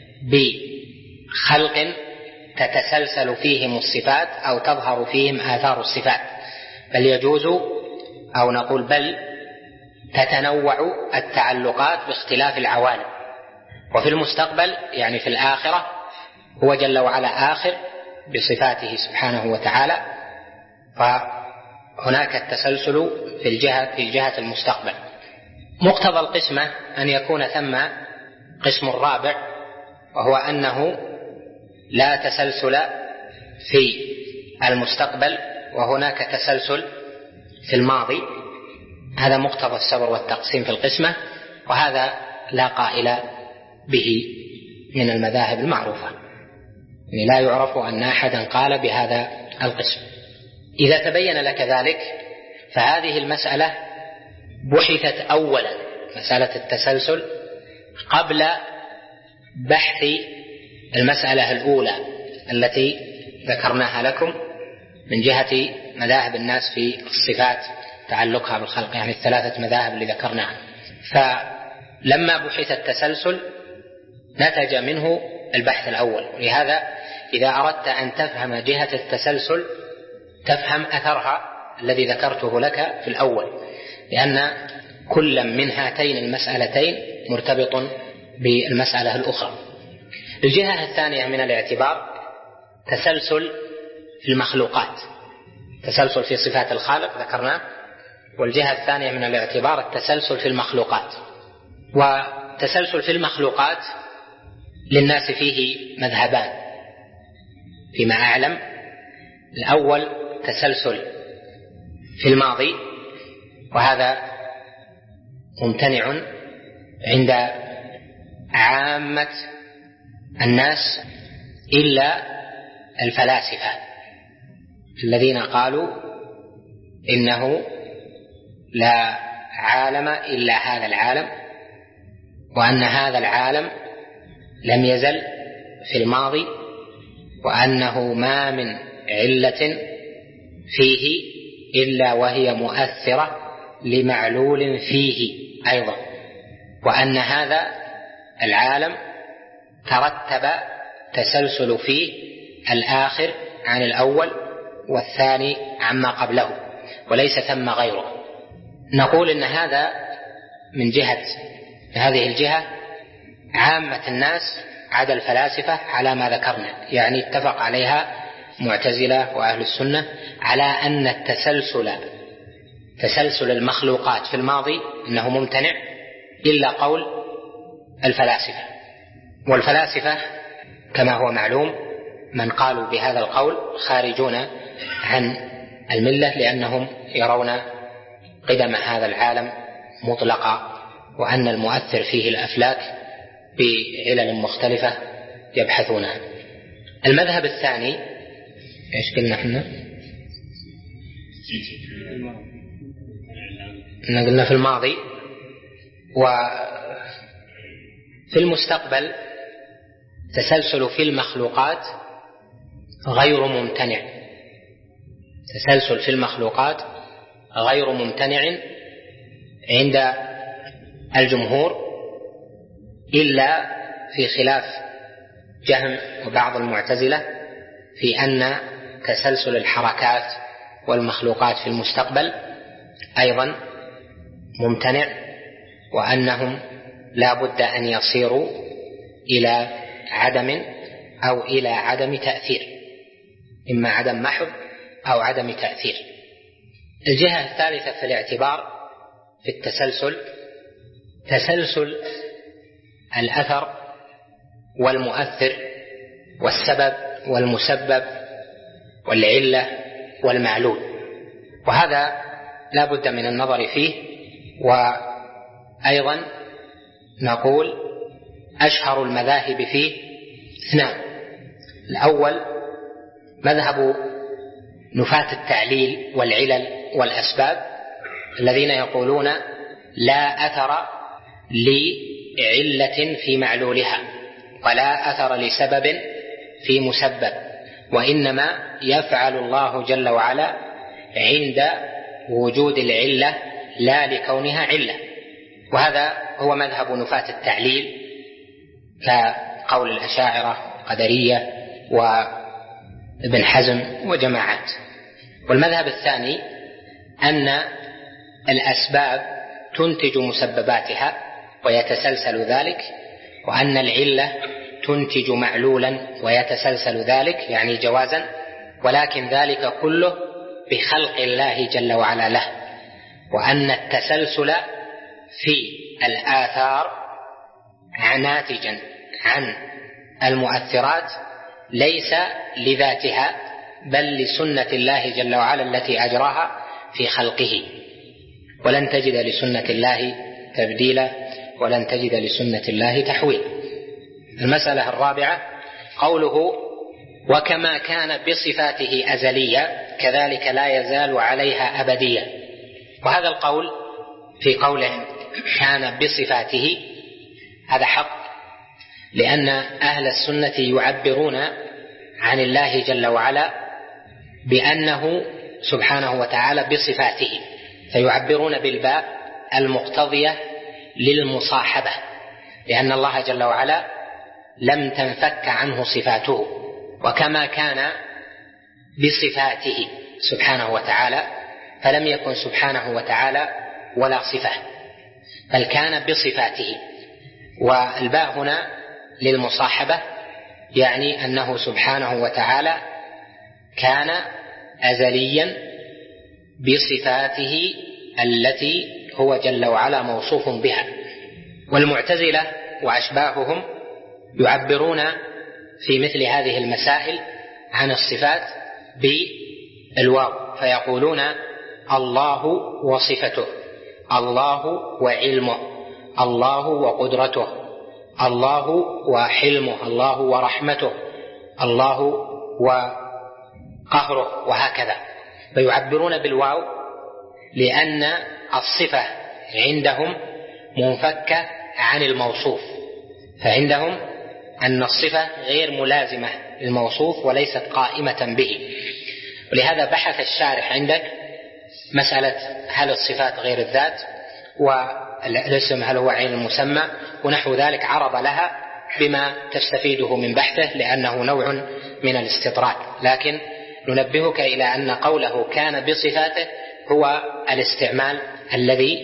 بخلق تتسلسل فيهم الصفات أو تظهر فيهم آثار الصفات، بل يجوز أو نقول بل تتنوع التعلقات باختلاف العوالم. وفي المستقبل يعني في الآخرة هو جل وعلا آخر بصفاته سبحانه وتعالى، فهناك التسلسل في الجهة في جهة المستقبل. مقتضى القسمة أن يكون ثم قسم رابع، وهو أنه لا تسلسل في المستقبل وهناك تسلسل في الماضي. هذا مقتضى السبر والتقسيم في القسمة، وهذا لا قائل به من المذاهب المعروفة، يعني لا يعرف أن أحدا قال بهذا القسم. إذا تبين لك ذلك فهذه المسألة بحثت أولا، مسألة التسلسل، قبل بحث المسألة الأولى التي ذكرناها لكم من جهة مذاهب الناس في الصفات تعلقها بالخلق، يعني الثلاثة مذاهب اللي ذكرناها. فلما بحث التسلسل نتج منه البحث الأول. ولهذا إذا أردت أن تفهم جهة التسلسل تفهم أثرها الذي ذكرته لك في الأول، لأن كل من هاتين المسألتين مرتبط بالمسألة الأخرى. الجهة الثانية من الاعتبار تسلسل في المخلوقات، تسلسل في صفات الخالق ذكرناه، والجهة الثانية من الاعتبار التسلسل في المخلوقات. وتسلسل في المخلوقات للناس فيه مذهبان فيما أعلم. الأول تسلسل في الماضي، وهذا ممتنع عند عامة الناس إلا الفلاسفة الذين قالوا إنه لا عالم إلا هذا العالم، وأن هذا العالم لم يزل في الماضي، وأنه ما من علة فيه إلا وهي مؤثرة لمعلول فيه أيضا، وأن هذا العالم ترتب تسلسل فيه الآخر عن الأول والثاني عما قبله، وليس ثم غيره. نقول إن هذا من جهة هذه الجهة عامة الناس عدا الفلاسفة على ما ذكرنا، يعني اتفق عليها معتزلة وأهل السنة على أن التسلسل تسلسل المخلوقات في الماضي إنه ممتنع إلا قول الفلاسفة. والفلاسفة كما هو معلوم من قالوا بهذا القول خارجون عن الملة، لأنهم يرون قدم هذا العالم مطلقا، وأن المؤثر فيه الأفلاك بعلل مختلفة يبحثونها. المذهب الثاني ايش قلنا احنا؟ قلنا في الماضي. وفي المستقبل تسلسل في المخلوقات غير ممتنع، تسلسل في المخلوقات غير ممتنع عند الجمهور، إلا في خلاف جهم وبعض المعتزلة في أن تسلسل الحركات والمخلوقات في المستقبل أيضا ممتنع، وأنهم لا بد أن يصيروا إلى عدم أو إلى عدم تأثير، إما عدم محض أو عدم تأثير. الجهة الثالثة في الاعتبار في التسلسل تسلسل الأثر والمؤثر والسبب والمسبب والعلة والمعلول، وهذا لا بد من النظر فيه. وأيضا نقول أشهر المذاهب فيه اثنان: الأول مذهب نفاة التعليل والعلل والأسباب، الذين يقولون لا أثر لعلة في معلولها ولا أثر لسبب في مسبب، وإنما يفعل الله جل وعلا عند وجود العلة لا لكونها علة. وهذا هو مذهب نفاة التعليل كقول الأشاعرة قدرية وابن حزم وجماعات. والمذهب الثاني أن الأسباب تنتج مسبباتها ويتسلسل ذلك، وأن العلة تنتج معلولا ويتسلسل ذلك يعني جوازا، ولكن ذلك كله بخلق الله جل وعلا له، وأن التسلسل في الآثار ناتجا عن المؤثرات ليس لذاتها بل لسنة الله جل وعلا التي أجراها في خلقه، ولن تجد لسنة الله تبديلا ولن تجد لسنة الله تحويلا. المسألة الرابعة قوله وكما كان بصفاته أزلية كذلك لا يزال عليها أبدية. وهذا القول في قوله كان بصفاته هذا حق، لأن أهل السنة يعبرون عن الله جل وعلا بأنه سبحانه وتعالى بصفاته، فيعبرون بالباء المقتضية للمصاحبة، لأن الله جل وعلا لم تنفك عنه صفاته. وكما كان بصفاته سبحانه وتعالى فلم يكن سبحانه وتعالى ولا صفة، بل كان بصفاته. والباء هنا للمصاحبة، يعني أنه سبحانه وتعالى كان أزليا بصفاته التي هو جل وعلا موصوف بها. والمعتزلة وأشباههم يعبرون في مثل هذه المسائل عن الصفات بالواو، فيقولون الله وصفته، الله وعلمه، الله وقدرته، الله وحلمه، الله ورحمته، الله وقهره، وهكذا. فيعبرون بالواو لأن الصفة عندهم منفكة عن الموصوف، فعندهم أن الصفة غير ملازمة للموصوف وليست قائمة به. ولهذا بحث الشارح عندك مسألة هل الصفات غير الذات، والاسم هل هو عين المسمى ونحو ذلك، عرض لها بما تستفيده من بحثه لأنه نوع من الاستطراد. لكن ننبهك إلى أن قوله كان بصفاته هو الاستعمال الذي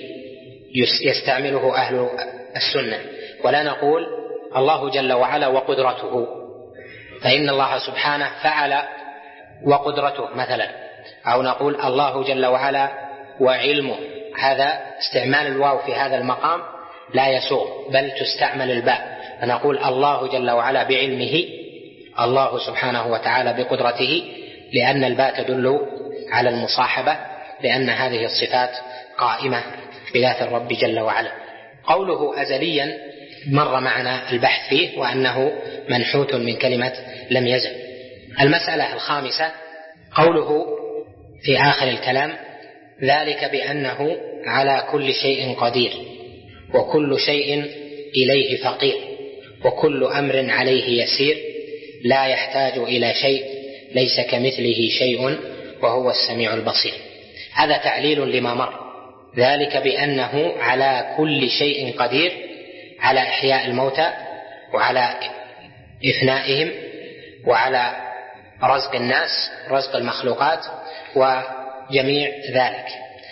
يستعمله أهل السنة، ولا نقول الله جل وعلا وقدرته، فإن الله سبحانه فعل وقدرته مثلا، أو نقول الله جل وعلا وعلمه. هذا استعمال الواو في هذا المقام لا يسوغ، بل تستعمل الباء، فنقول الله جل وعلا بعلمه، الله سبحانه وتعالى بقدرته، لأن الباء تدل على المصاحبة، لأن هذه الصفات قائمة بذات الرب جل وعلا. قوله أزليا مر معنا البحث فيه، وأنه منحوت من كلمة لم يزل. المسألة الخامسة قوله في آخر الكلام ذلك بأنه على كل شيء قدير وكل شيء إليه فقير وكل أمر عليه يسير لا يحتاج إلى شيء ليس كمثله شيء وهو السميع البصير. هذا تعليل لما مر، ذلك بأنه على كل شيء قدير، على إحياء الموتى وعلى إفنائهم وعلى رزق الناس، رزق المخلوقات وجميع ذلك.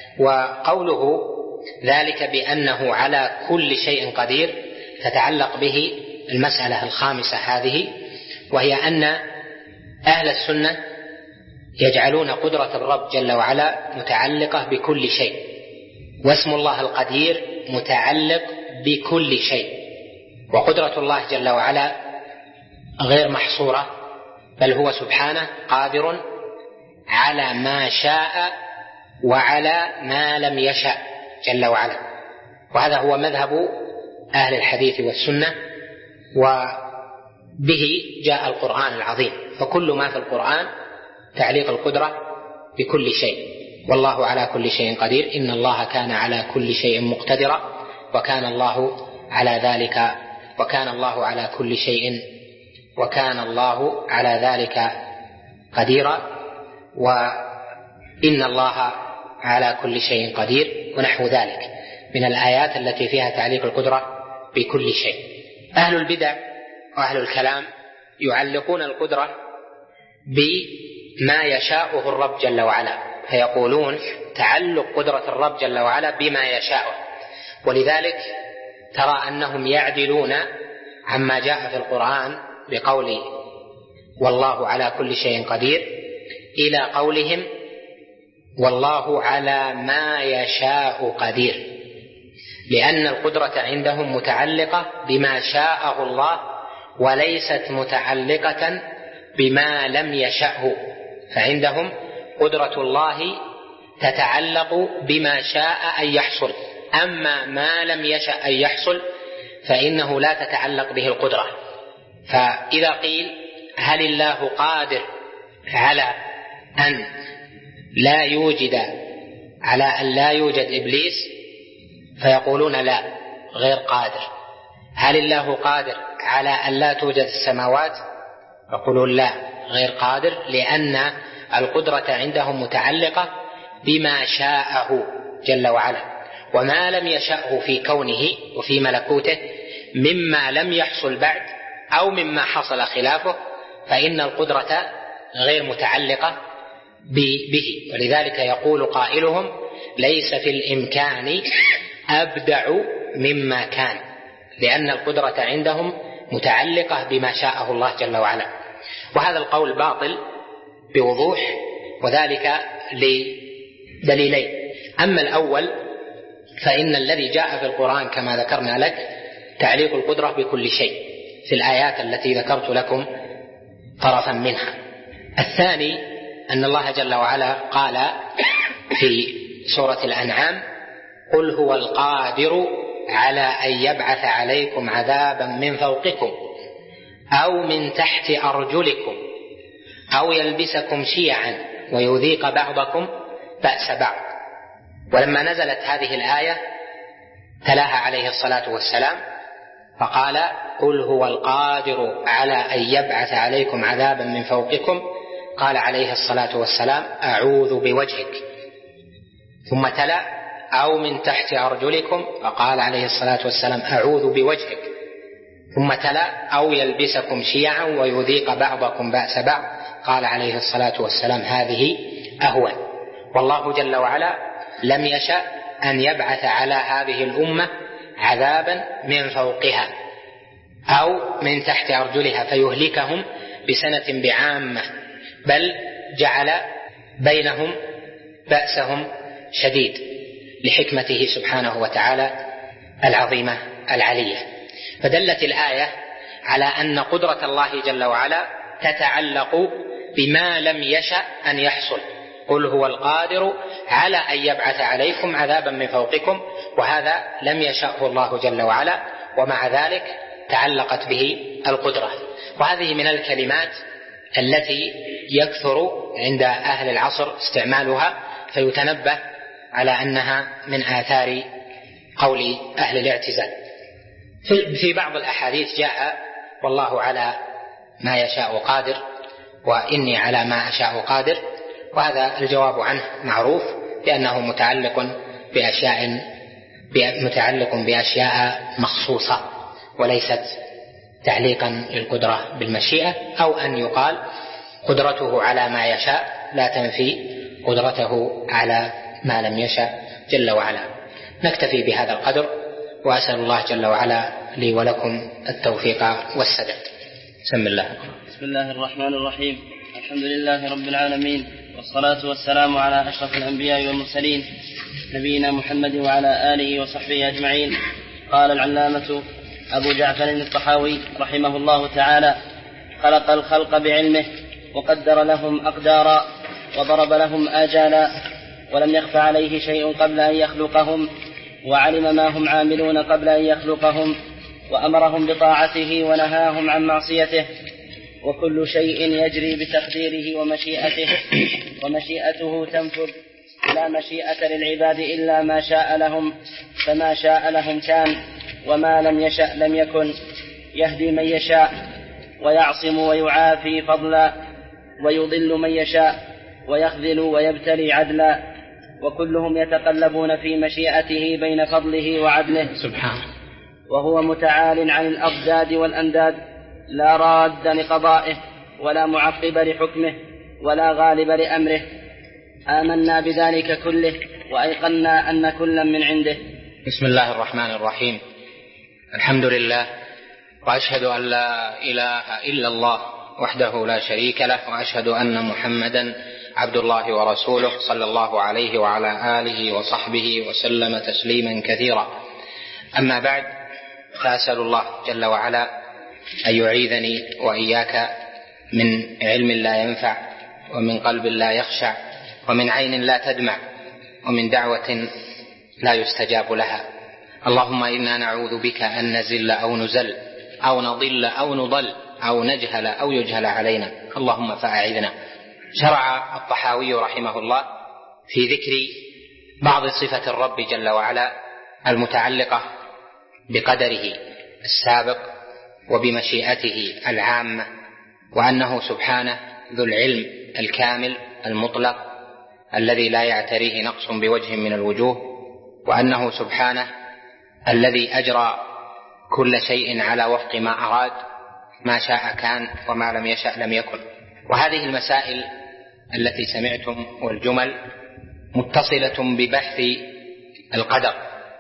وقوله ذلك بأنه على كل شيء قدير تتعلق به المسألة الخامسة هذه، وهي أن أهل السنة يجعلون قدرة الرب جل وعلا متعلقة بكل شيء، واسم الله القدير متعلق بكل شيء، وقدرة الله جل وعلا غير محصورة، بل هو سبحانه قادر على ما شاء وعلى ما لم يشاء جل وعلا. وهذا هو مذهب أهل الحديث والسنة، وبه جاء القرآن العظيم، فكل ما في القرآن تعليق القدرة بكل شيء. والله على كل شيء قدير، إن الله كان على كل شيء مقتدرا، وكان الله على ذلك وكان الله على كل شيء وكان الله على ذلك قديرا، وإن الله على كل شيء قدير، ونحو ذلك من الآيات التي فيها تعليق القدرة بكل شيء. أهل البدع وأهل الكلام يعلقون القدرة بما يشاءه الرب جل وعلا، فيقولون تعلق قدرة الرب جل وعلا بما يشاءه، ولذلك ترى أنهم يعدلون عما جاء في القرآن بقول والله على كل شيء قدير إلى قولهم والله على ما يشاء قدير، لأن القدرة عندهم متعلقة بما شاءه الله وليست متعلقة بما لم يشأه، فعندهم قدرة الله تتعلق بما شاء أن يحصل، أما ما لم يشأ أن يحصل فإنه لا تتعلق به القدرة. فإذا قيل هل الله قادر على أن لا يوجد على أن لا يوجد إبليس، فيقولون لا، غير قادر. هل الله قادر على أن لا توجد السماوات؟ يقولون لا، غير قادر، لأن القدرة عندهم متعلقة بما شاءه جل وعلا، وما لم يشأه في كونه وفي ملكوته مما لم يحصل بعد أو مما حصل خلافه فإن القدرة غير متعلقة به. ولذلك يقول قائلهم ليس في الإمكان أبدع مما كان، لأن القدرة عندهم متعلقة بما شاءه الله جل وعلا. وهذا القول باطل بوضوح، وذلك لدليلين. أما الأول فإن الذي جاء في القرآن كما ذكرنا لك تعليق القدرة بكل شيء في الآيات التي ذكرت لكم طرفا منها. الثاني أن الله جل وعلا قال في سورة الأنعام قل هو القادر على أن يبعث عليكم عذابا من فوقكم أو من تحت أرجلكم أو يلبسكم شيعا ويذيق بعضكم بأس بعض. ولما نزلت هذه الآية تلاها عليه الصلاة والسلام فقال قل هو القادر على أن يبعث عليكم عذابا من فوقكم، قال عليه الصلاة والسلام أعوذ بوجهك، ثم تلا أو من تحت أرجلكم فقال عليه الصلاة والسلام أعوذ بوجهك، ثم تلا أو يلبسكم شيعا ويذيق بعضكم بأس بعض، قال عليه الصلاة والسلام هذه أهون. والله جل وعلا لم يشأ أن يبعث على هذه الأمة عذابا من فوقها أو من تحت أرجلها فيهلكهم بسنة بعامة، بل جعل بينهم بأسهم شديد لحكمته سبحانه وتعالى العظيمة العلية. فدلت الآية على أن قدرة الله جل وعلا تتعلق بما لم يشأ أن يحصل. قل هو القادر على أن يبعث عليكم عذابا من فوقكم، وهذا لم يشأه الله جل وعلا، ومع ذلك تعلقت به القدرة. وهذه من الكلمات التي يكثر عند أهل العصر استعمالها، فيتنبه على أنها من آثار قول أهل الاعتزال. في بعض الأحاديث جاء والله على ما يشاء قادر وإني على ما أشاء قادر، وهذا الجواب عنه معروف لأنه متعلق بأشياء متعلق بأشياء مخصوصة وليست تعليقا للقدرة بالمشيئة، أو أن يقال قدرته على ما يشاء لا تنفي قدرته على ما لم يشاء جل وعلا. نكتفي بهذا القدر، وأسأل الله جل وعلا لي ولكم التوفيق والسداد. بسم الله. بسم الله الرحمن الرحيم. الحمد لله رب العالمين، والصلاة والسلام على أشرف الأنبياء والمرسلين نبينا محمد وعلى آله وصحبه أجمعين. قال العلامة أبو جعفر الطحاوي رحمه الله تعالى: خلق الخلق بعلمه وقدر لهم أقدارا وضرب لهم آجالا، ولم يخف عليه شيء قبل أن يخلقهم، وعلم ما هم عاملون قبل أن يخلقهم، وأمرهم بطاعته ونهاهم عن معصيته، وكل شيء يجري بتقديره ومشيئته، ومشيئته تنفذ، لا مشيئة للعباد إلا ما شاء لهم، فما شاء لهم كان، وما لم يشأ لم يكن، يهدي من يشاء ويعصم ويعافي فضلا ويضل من يشاء ويخذل ويبتلي عدلا، وكلهم يتقلبون في مشيئته بين فضله وعدله سبحانه، وهو متعال عن الأضداد والأنداد، لا راد لقضائه ولا معقب لحكمه ولا غالب لأمره. آمنا بذلك كله وأيقنا أن كلا من عنده. بسم الله الرحمن الرحيم. الحمد لله، وأشهد أن لا إله إلا الله وحده لا شريك له، وأشهد أن محمدا عبد الله ورسوله صلى الله عليه وعلى آله وصحبه وسلم تسليما كثيرا. أما بعد، فأسأل الله جل وعلا أن يعيذني وإياك من علم لا ينفع، ومن قلب لا يخشع، ومن عين لا تدمع، ومن دعوة لا يستجاب لها. اللهم إنا نعوذ بك أن نزل أو نزل أو نضل أو نضل أو نجهل أو يجهل علينا، اللهم فأعذنا. شرع الطحاوي رحمه الله في ذكر بعض صفة الرب جل وعلا المتعلقة بقدره السابق وبمشيئته العامة، وأنه سبحانه ذو العلم الكامل المطلق الذي لا يعتريه نقص بوجه من الوجوه، وأنه سبحانه الذي أجرى كل شيء على وفق ما أراد، ما شاء كان وما لم يشأ لم يكن. وهذه المسائل التي سمعتم والجمل متصلة ببحث القدر،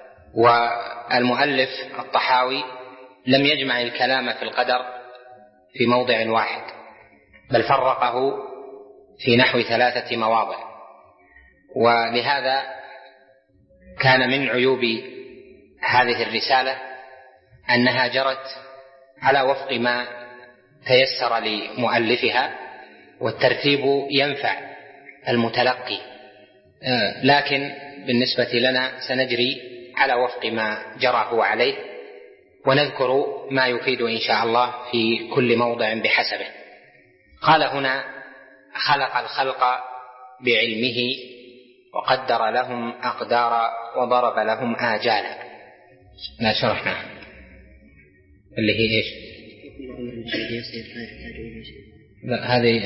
والمؤلف الطحاوي لم يجمع الكلام في القدر في موضع واحد، بل فرقه في نحو ثلاثة مواضع. ولهذا كان من عيوب هذه الرسالة أنها جرت على وفق ما تيسر لمؤلفها، والترتيب ينفع المتلقي، لكن بالنسبة لنا سنجري على وفق ما جرى هو عليه، ونذكر ما يفيد إن شاء الله في كل موضع بحسبه. قال هنا: خلق الخلق بعلمه وقدر لهم أقدارا وضرب لهم آجالا. لا شرحنا اللي هي إيش؟ لا، هذه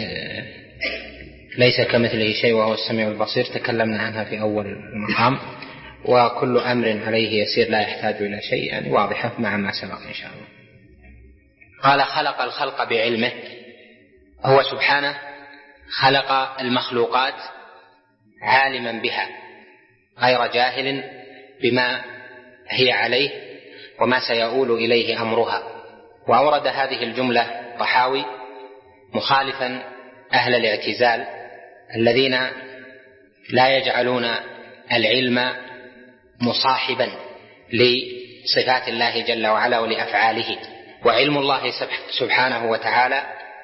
ليس كمثله شيء وهو السميع البصير، تكلمنا عنها في أول المقام. وكل أمر عليه يسير لا يحتاج إلى شيء، يعني واضحة مع ما سبق إن شاء الله. قال: خلق الخلق بعلمه. هو سبحانه خلق المخلوقات عالما بها، غير جاهل بما هي عليه وما سيؤول إليه أمرها. وأورد هذه الجملة طحاوي مخالفا أهل الاعتزال الذين لا يجعلون العلم مصاحبا لصفات الله جل وعلا ولأفعاله. وعلم الله سبحانه وتعالى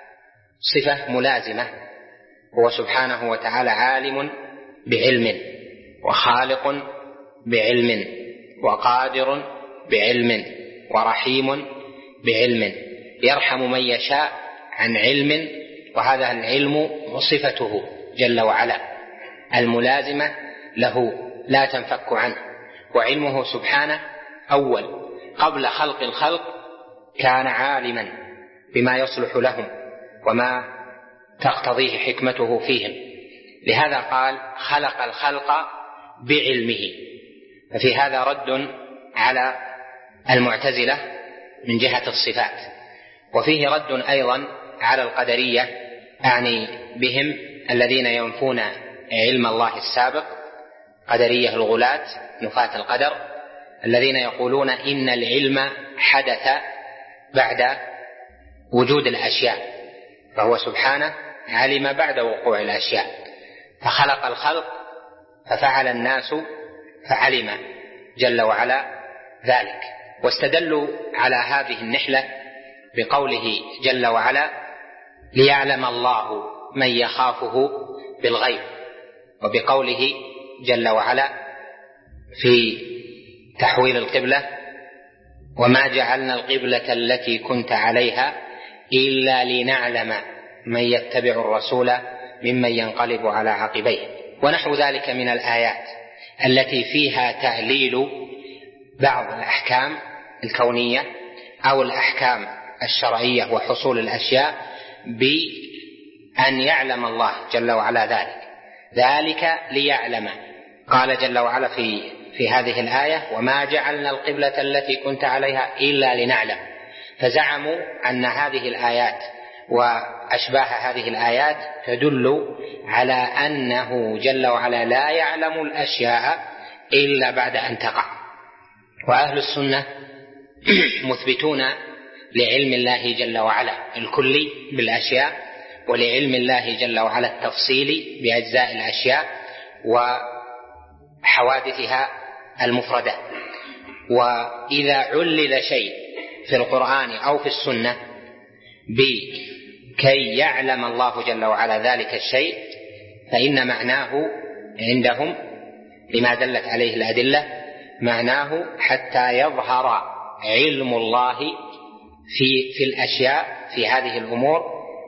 صفة ملازمة، هو سبحانه وتعالى عالم بعلم، وخالق بعلم، وقادر بعلم، ورحيم بعلم، يرحم من يشاء عن علم، وهذا العلم صفته جل وعلا الملازمة له لا تنفك عنه. وعلمه سبحانه أول قبل خلق الخلق كان عالما بما يصلح لهم وما تقتضيه حكمته فيهم، لهذا قال: خلق الخلق بعلمه. ففي هذا رد على المعتزلة من جهة الصفات، وفيه رد أيضا على القدرية، أعني بهم الذين ينفون علم الله السابق، قدرية الغلاة نفاة القدر، الذين يقولون إن العلم حدث بعد وجود الأشياء، فهو سبحانه علم بعد وقوع الأشياء، فخلق الخلق ففعل الناس فعلم جل وعلا ذلك. واستدلوا على هذه النحلة بقوله جل وعلا: ليعلم الله من يخافه بالغيب، وبقوله جل وعلا في تحويل القبلة: وما جعلنا القبلة التي كنت عليها إلا لنعلم من يتبع الرسول ممن ينقلب على عقبيه. ونحو ذلك من الآيات التي فيها تعليل بعض الأحكام الكونية أو الأحكام الشرعية وحصول الأشياء بأن يعلم الله جل وعلا ذلك ذلك ليعلم. قال جل وعلا في في هذه الآية: وما جعلنا القبلة التي كنت عليها إلا لنعلم. فزعموا أن هذه الآيات وأشباه هذه الآيات تدل على أنه جل وعلا لا يعلم الأشياء إلا بعد أن تقع. وأهل السنة مثبتون لعلم الله جل وعلا الكلي بالأشياء، ولعلم الله جل وعلا التفصيلي بأجزاء الأشياء وحوادثها المفردة. وإذا علل شيء في القرآن أو في السنة بكي يعلم الله جل وعلا ذلك الشيء فإن معناه عندهم لما دلت عليه الأدلة معناه حتى يظهر علم الله في, في الأشياء في هذه الأمور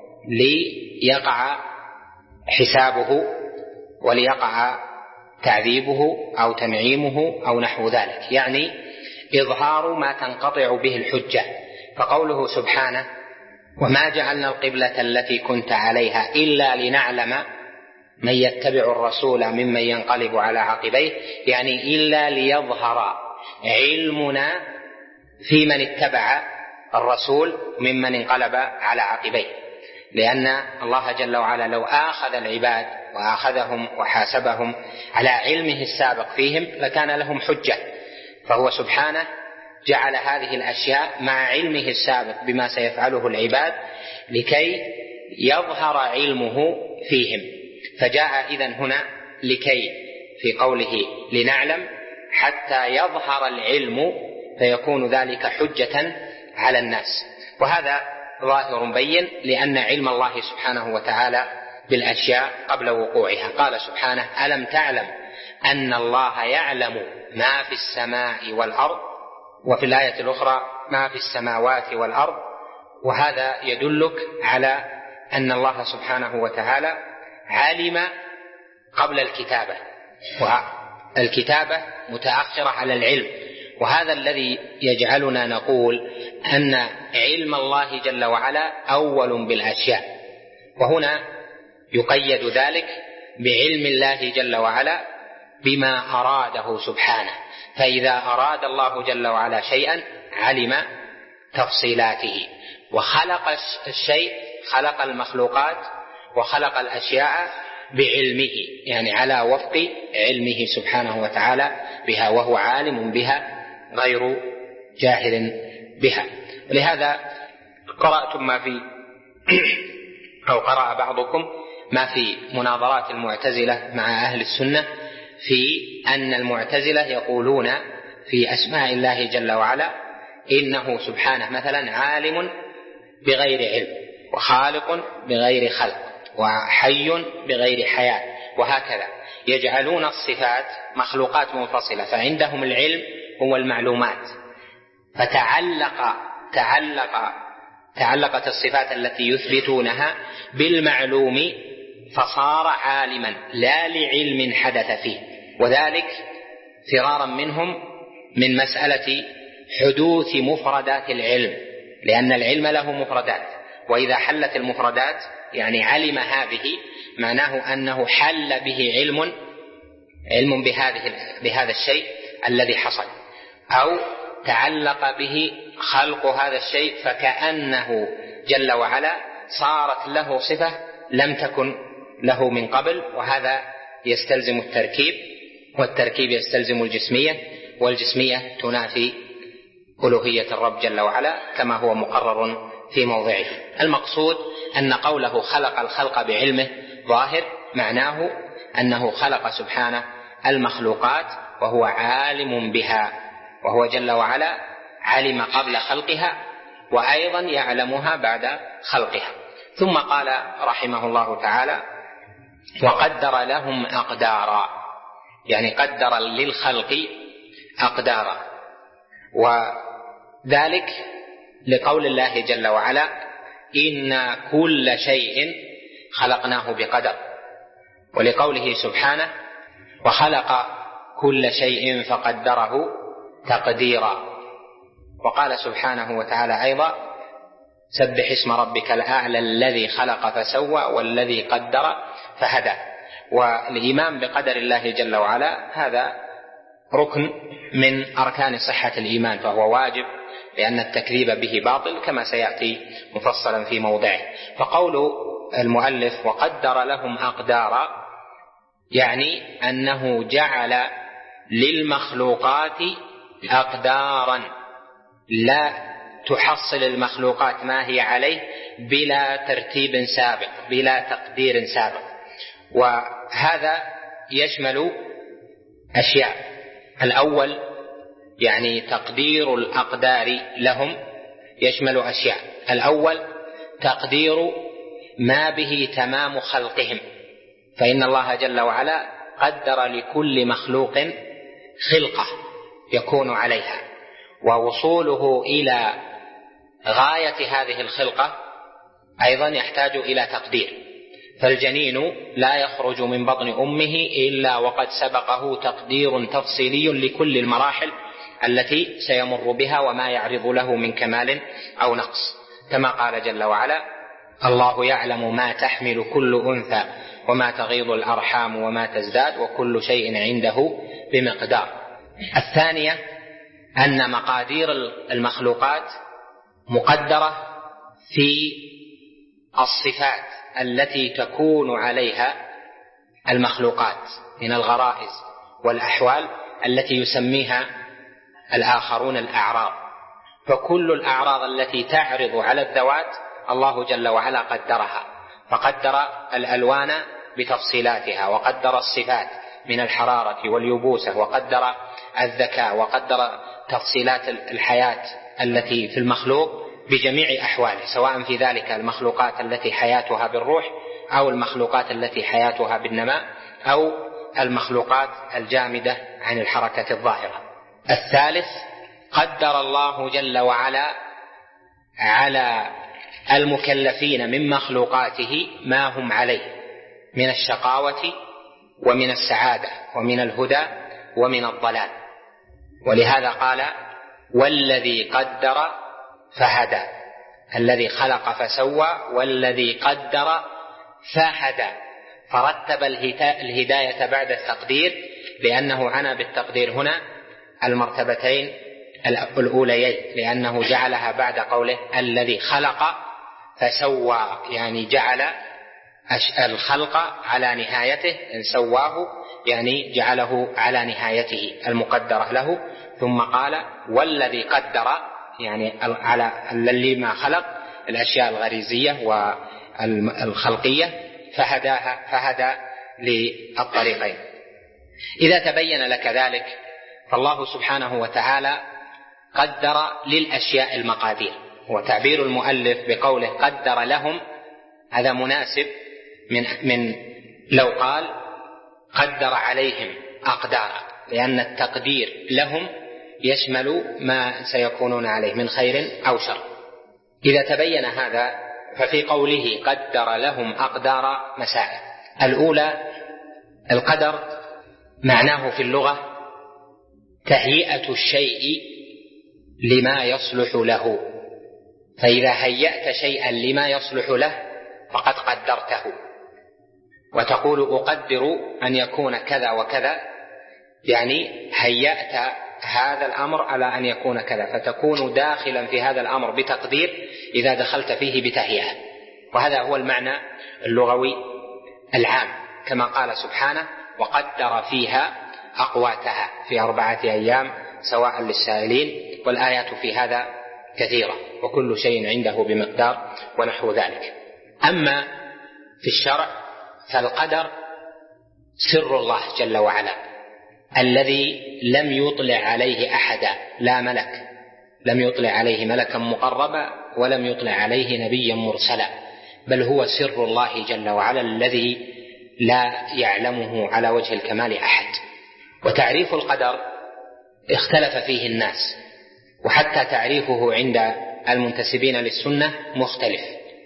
ليقع حسابه وليقع تعذيبه أو تنعيمه أو نحو ذلك، يعني إظهار ما تنقطع به الحجة. فقوله سبحانه: وما جعلنا القبلة التي كنت عليها إلا لنعلم من يتبع الرسول ممن ينقلب على عقبيه، يعني إلا ليظهر علمنا في من اتبع الرسول ممن انقلب على عقبيه. لأن الله جل وعلا لو آخذ العباد وآخذهم وحاسبهم على علمه السابق فيهم لكان لهم حجة، فهو سبحانه جعل هذه الأشياء مع علمه السابق بما سيفعله العباد لكي يظهر علمه فيهم. فجاء إذن هنا لكي في قوله لنعلم حتى يظهر العلم فيكون ذلك حجة على الناس. وهذا ظاهر بين لأن علم الله سبحانه وتعالى بالأشياء قبل وقوعها. قال سبحانه: ألم تعلم أن الله يعلم ما في السماء والأرض، وفي الآية الأخرى ما في السماوات والأرض. وهذا يدلك على أن الله سبحانه وتعالى علم قبل الكتابة، والكتابة متأخرة على العلم. وهذا الذي يجعلنا نقول أن علم الله جل وعلا أول بالأشياء. وهنا يقيد ذلك بعلم الله جل وعلا بما أراده سبحانه. فإذا أراد الله جل وعلا شيئا علم تفصيلاته، وخلق الشيء، خلق المخلوقات وخلق الأشياء بعلمه، يعني على وفق علمه سبحانه وتعالى بها، وهو عالم بها غير جاهل بها. ولهذا قرأتم ما في أو قرأ بعضكم ما في مناظرات المعتزلة مع أهل السنة في أن المعتزلة يقولون في أسماء الله جل وعلا إنه سبحانه مثلا عالم بغير علم، وخالق بغير خلق، وحي بغير حياة، وهكذا يجعلون الصفات مخلوقات منفصلة. فعندهم العلم هو المعلومات، فتعلق تعلق تعلقت الصفات التي يثبتونها بالمعلوم فصار عالما لا لعلم حدث فيه. وذلك فرارا منهم من مسألة حدوث مفردات العلم، لأن العلم له مفردات، وإذا حلت المفردات يعني علم هذه معناه أنه حل به علم علم بهذه بهذا الشيء الذي حصل، أو تعلق به خلق هذا الشيء فكأنه جل وعلا صارت له صفة لم تكن له من قبل. وهذا يستلزم التركيب، والتركيب يستلزم الجسمية، والجسمية تنافي ألوهية الرب جل وعلا كما هو مقرر في موضعه. المقصود أن قوله خلق الخلق بعلمه ظاهر معناه أنه خلق سبحانه المخلوقات وهو عالم بها، وهو جل وعلا علم قبل خلقها وأيضا يعلمها بعد خلقها. ثم قال رحمه الله تعالى: وقدر لهم أقدارا، يعني قدر للخلق أقدارا، وذلك لقول الله جل وعلا: إنا كل شيء خلقناه بقدر، ولقوله سبحانه: وخلق كل شيء فقدره تقديرا. وقال سبحانه وتعالى أيضا: سبح اسم ربك الأعلى الذي خلق فسوى والذي قدر فهدى. والإيمان بقدر الله جل وعلا هذا ركن من أركان صحة الإيمان، فهو واجب، لأن التكذيب به باطل كما سيأتي مفصلا في موضعه. فقول المؤلف وقدر لهم أقدارا يعني أنه جعل للمخلوقات أقدارا لا تحصل المخلوقات ما هي عليه بلا ترتيب سابق، بلا تقدير سابق. وهذا يشمل أشياء: الأول يعني تقدير الأقدار لهم يشمل أشياء. الأول تقدير ما به تمام خلقهم، فإن الله جل وعلا قدر لكل مخلوق خلقة يكون عليها، ووصوله إلى غاية هذه الخلقة أيضا يحتاج إلى تقدير. فالجنين لا يخرج من بطن أمه إلا وقد سبقه تقدير تفصيلي لكل المراحل التي سيمر بها وما يعرض له من كمال أو نقص، كما قال جل وعلا: الله يعلم ما تحمل كل أنثى وما تغيض الأرحام وما تزداد وكل شيء عنده بمقدار. الثانية أن مقادير المخلوقات مقدرة في الصفات التي تكون عليها المخلوقات من الغرائز والأحوال التي يسميها الآخرون الأعراض. فكل الأعراض التي تعرض على الذوات الله جل وعلا قدرها، فقدر الألوان بتفصيلاتها، وقدر الصفات من الحرارة واليبوسة، وقدر الذكاء، وقدر تفصيلات الحياة التي في المخلوق بجميع أحواله، سواء في ذلك المخلوقات التي حياتها بالروح، أو المخلوقات التي حياتها بالنماء، أو المخلوقات الجامدة عن الحركة الظاهرة. الثالث قدر الله جل وعلا على المكلفين من مخلوقاته ما هم عليه من الشقاوة ومن السعادة ومن الهدى ومن الضلال، ولهذا قال: والذي قدر فهدى، الذي خلق فسوى والذي قدر فهدى، فرتب الهداية بعد التقدير، لأنه عنى بالتقدير هنا المرتبتين الأوليين، لأنه جعلها بعد قوله الذي خلق فسوى، يعني جعل الخلق على نهايته، إن سواه يعني جعله على نهايته المقدرة له. ثم قال: والذي قدر، يعني على الذي ما خلق الأشياء الغريزية والخلقية فهداها، فهدى للطريقين. إذا تبين لك ذلك فالله سبحانه وتعالى قدر للأشياء المقادير. وتعبير المؤلف بقوله قدر لهم هذا مناسب من, من لو قال قدر عليهم أقدارا، لأن التقدير لهم يشمل ما سيكونون عليه من خير أو شر. إذا تبين هذا ففي قوله قدر لهم أقدار مسائل. الأولى القدر معناه في اللغة تهيئة الشيء لما يصلح له، فإذا هيأت شيئا لما يصلح له فقد قدرته. وتقول أقدر أن يكون كذا وكذا، يعني هيأت هذا الأمر على أن يكون كذا، فتكون داخلا في هذا الأمر بتقدير إذا دخلت فيه بتهيئة. وهذا هو المعنى اللغوي العام، كما قال سبحانه: وقدر فيها أقواتها في أربعة أيام سواء للسائلين. والآيات في هذا كثيرة، وكل شيء عنده بمقدار ونحو ذلك. أما في الشرع فالقدر سر الله جل وعلا الذي لم يطلع عليه أحدا، لا ملك، لم يطلع عليه ملكا مقربا ولم يطلع عليه نبيا مرسلا، بل هو سر الله جل وعلا الذي لا يعلمه على وجه الكمال أحد. وتعريف القدر اختلف فيه الناس، وحتى تعريفه عند المنتسبين للسنة مختلف،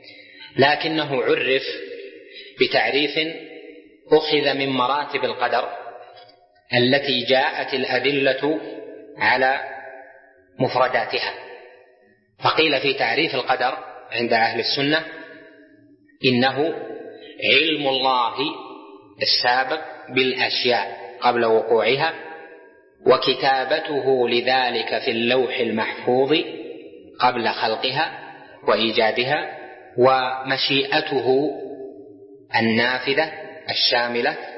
لكنه عرف بتعريف أخذ من مراتب القدر التي جاءت الأدلة على مفرداتها. فقيل في تعريف القدر عند أهل السنة إنه علم الله السابق بالأشياء قبل وقوعها، وكتابته لذلك في اللوح المحفوظ قبل خلقها وإيجادها، ومشيئته النافذة الشاملة